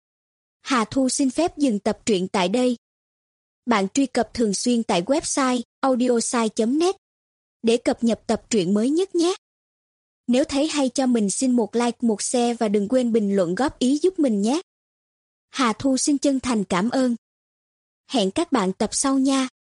Hà Thu xin phép dừng tập truyện tại đây. Bạn truy cập thường xuyên tại website audiosai chấm net để cập nhật tập truyện mới nhất nhé. Nếu thấy hay cho mình xin một like, một share và đừng quên bình luận góp ý giúp mình nhé. Hà Thu xin chân thành cảm ơn. Hẹn các bạn tập sau nha.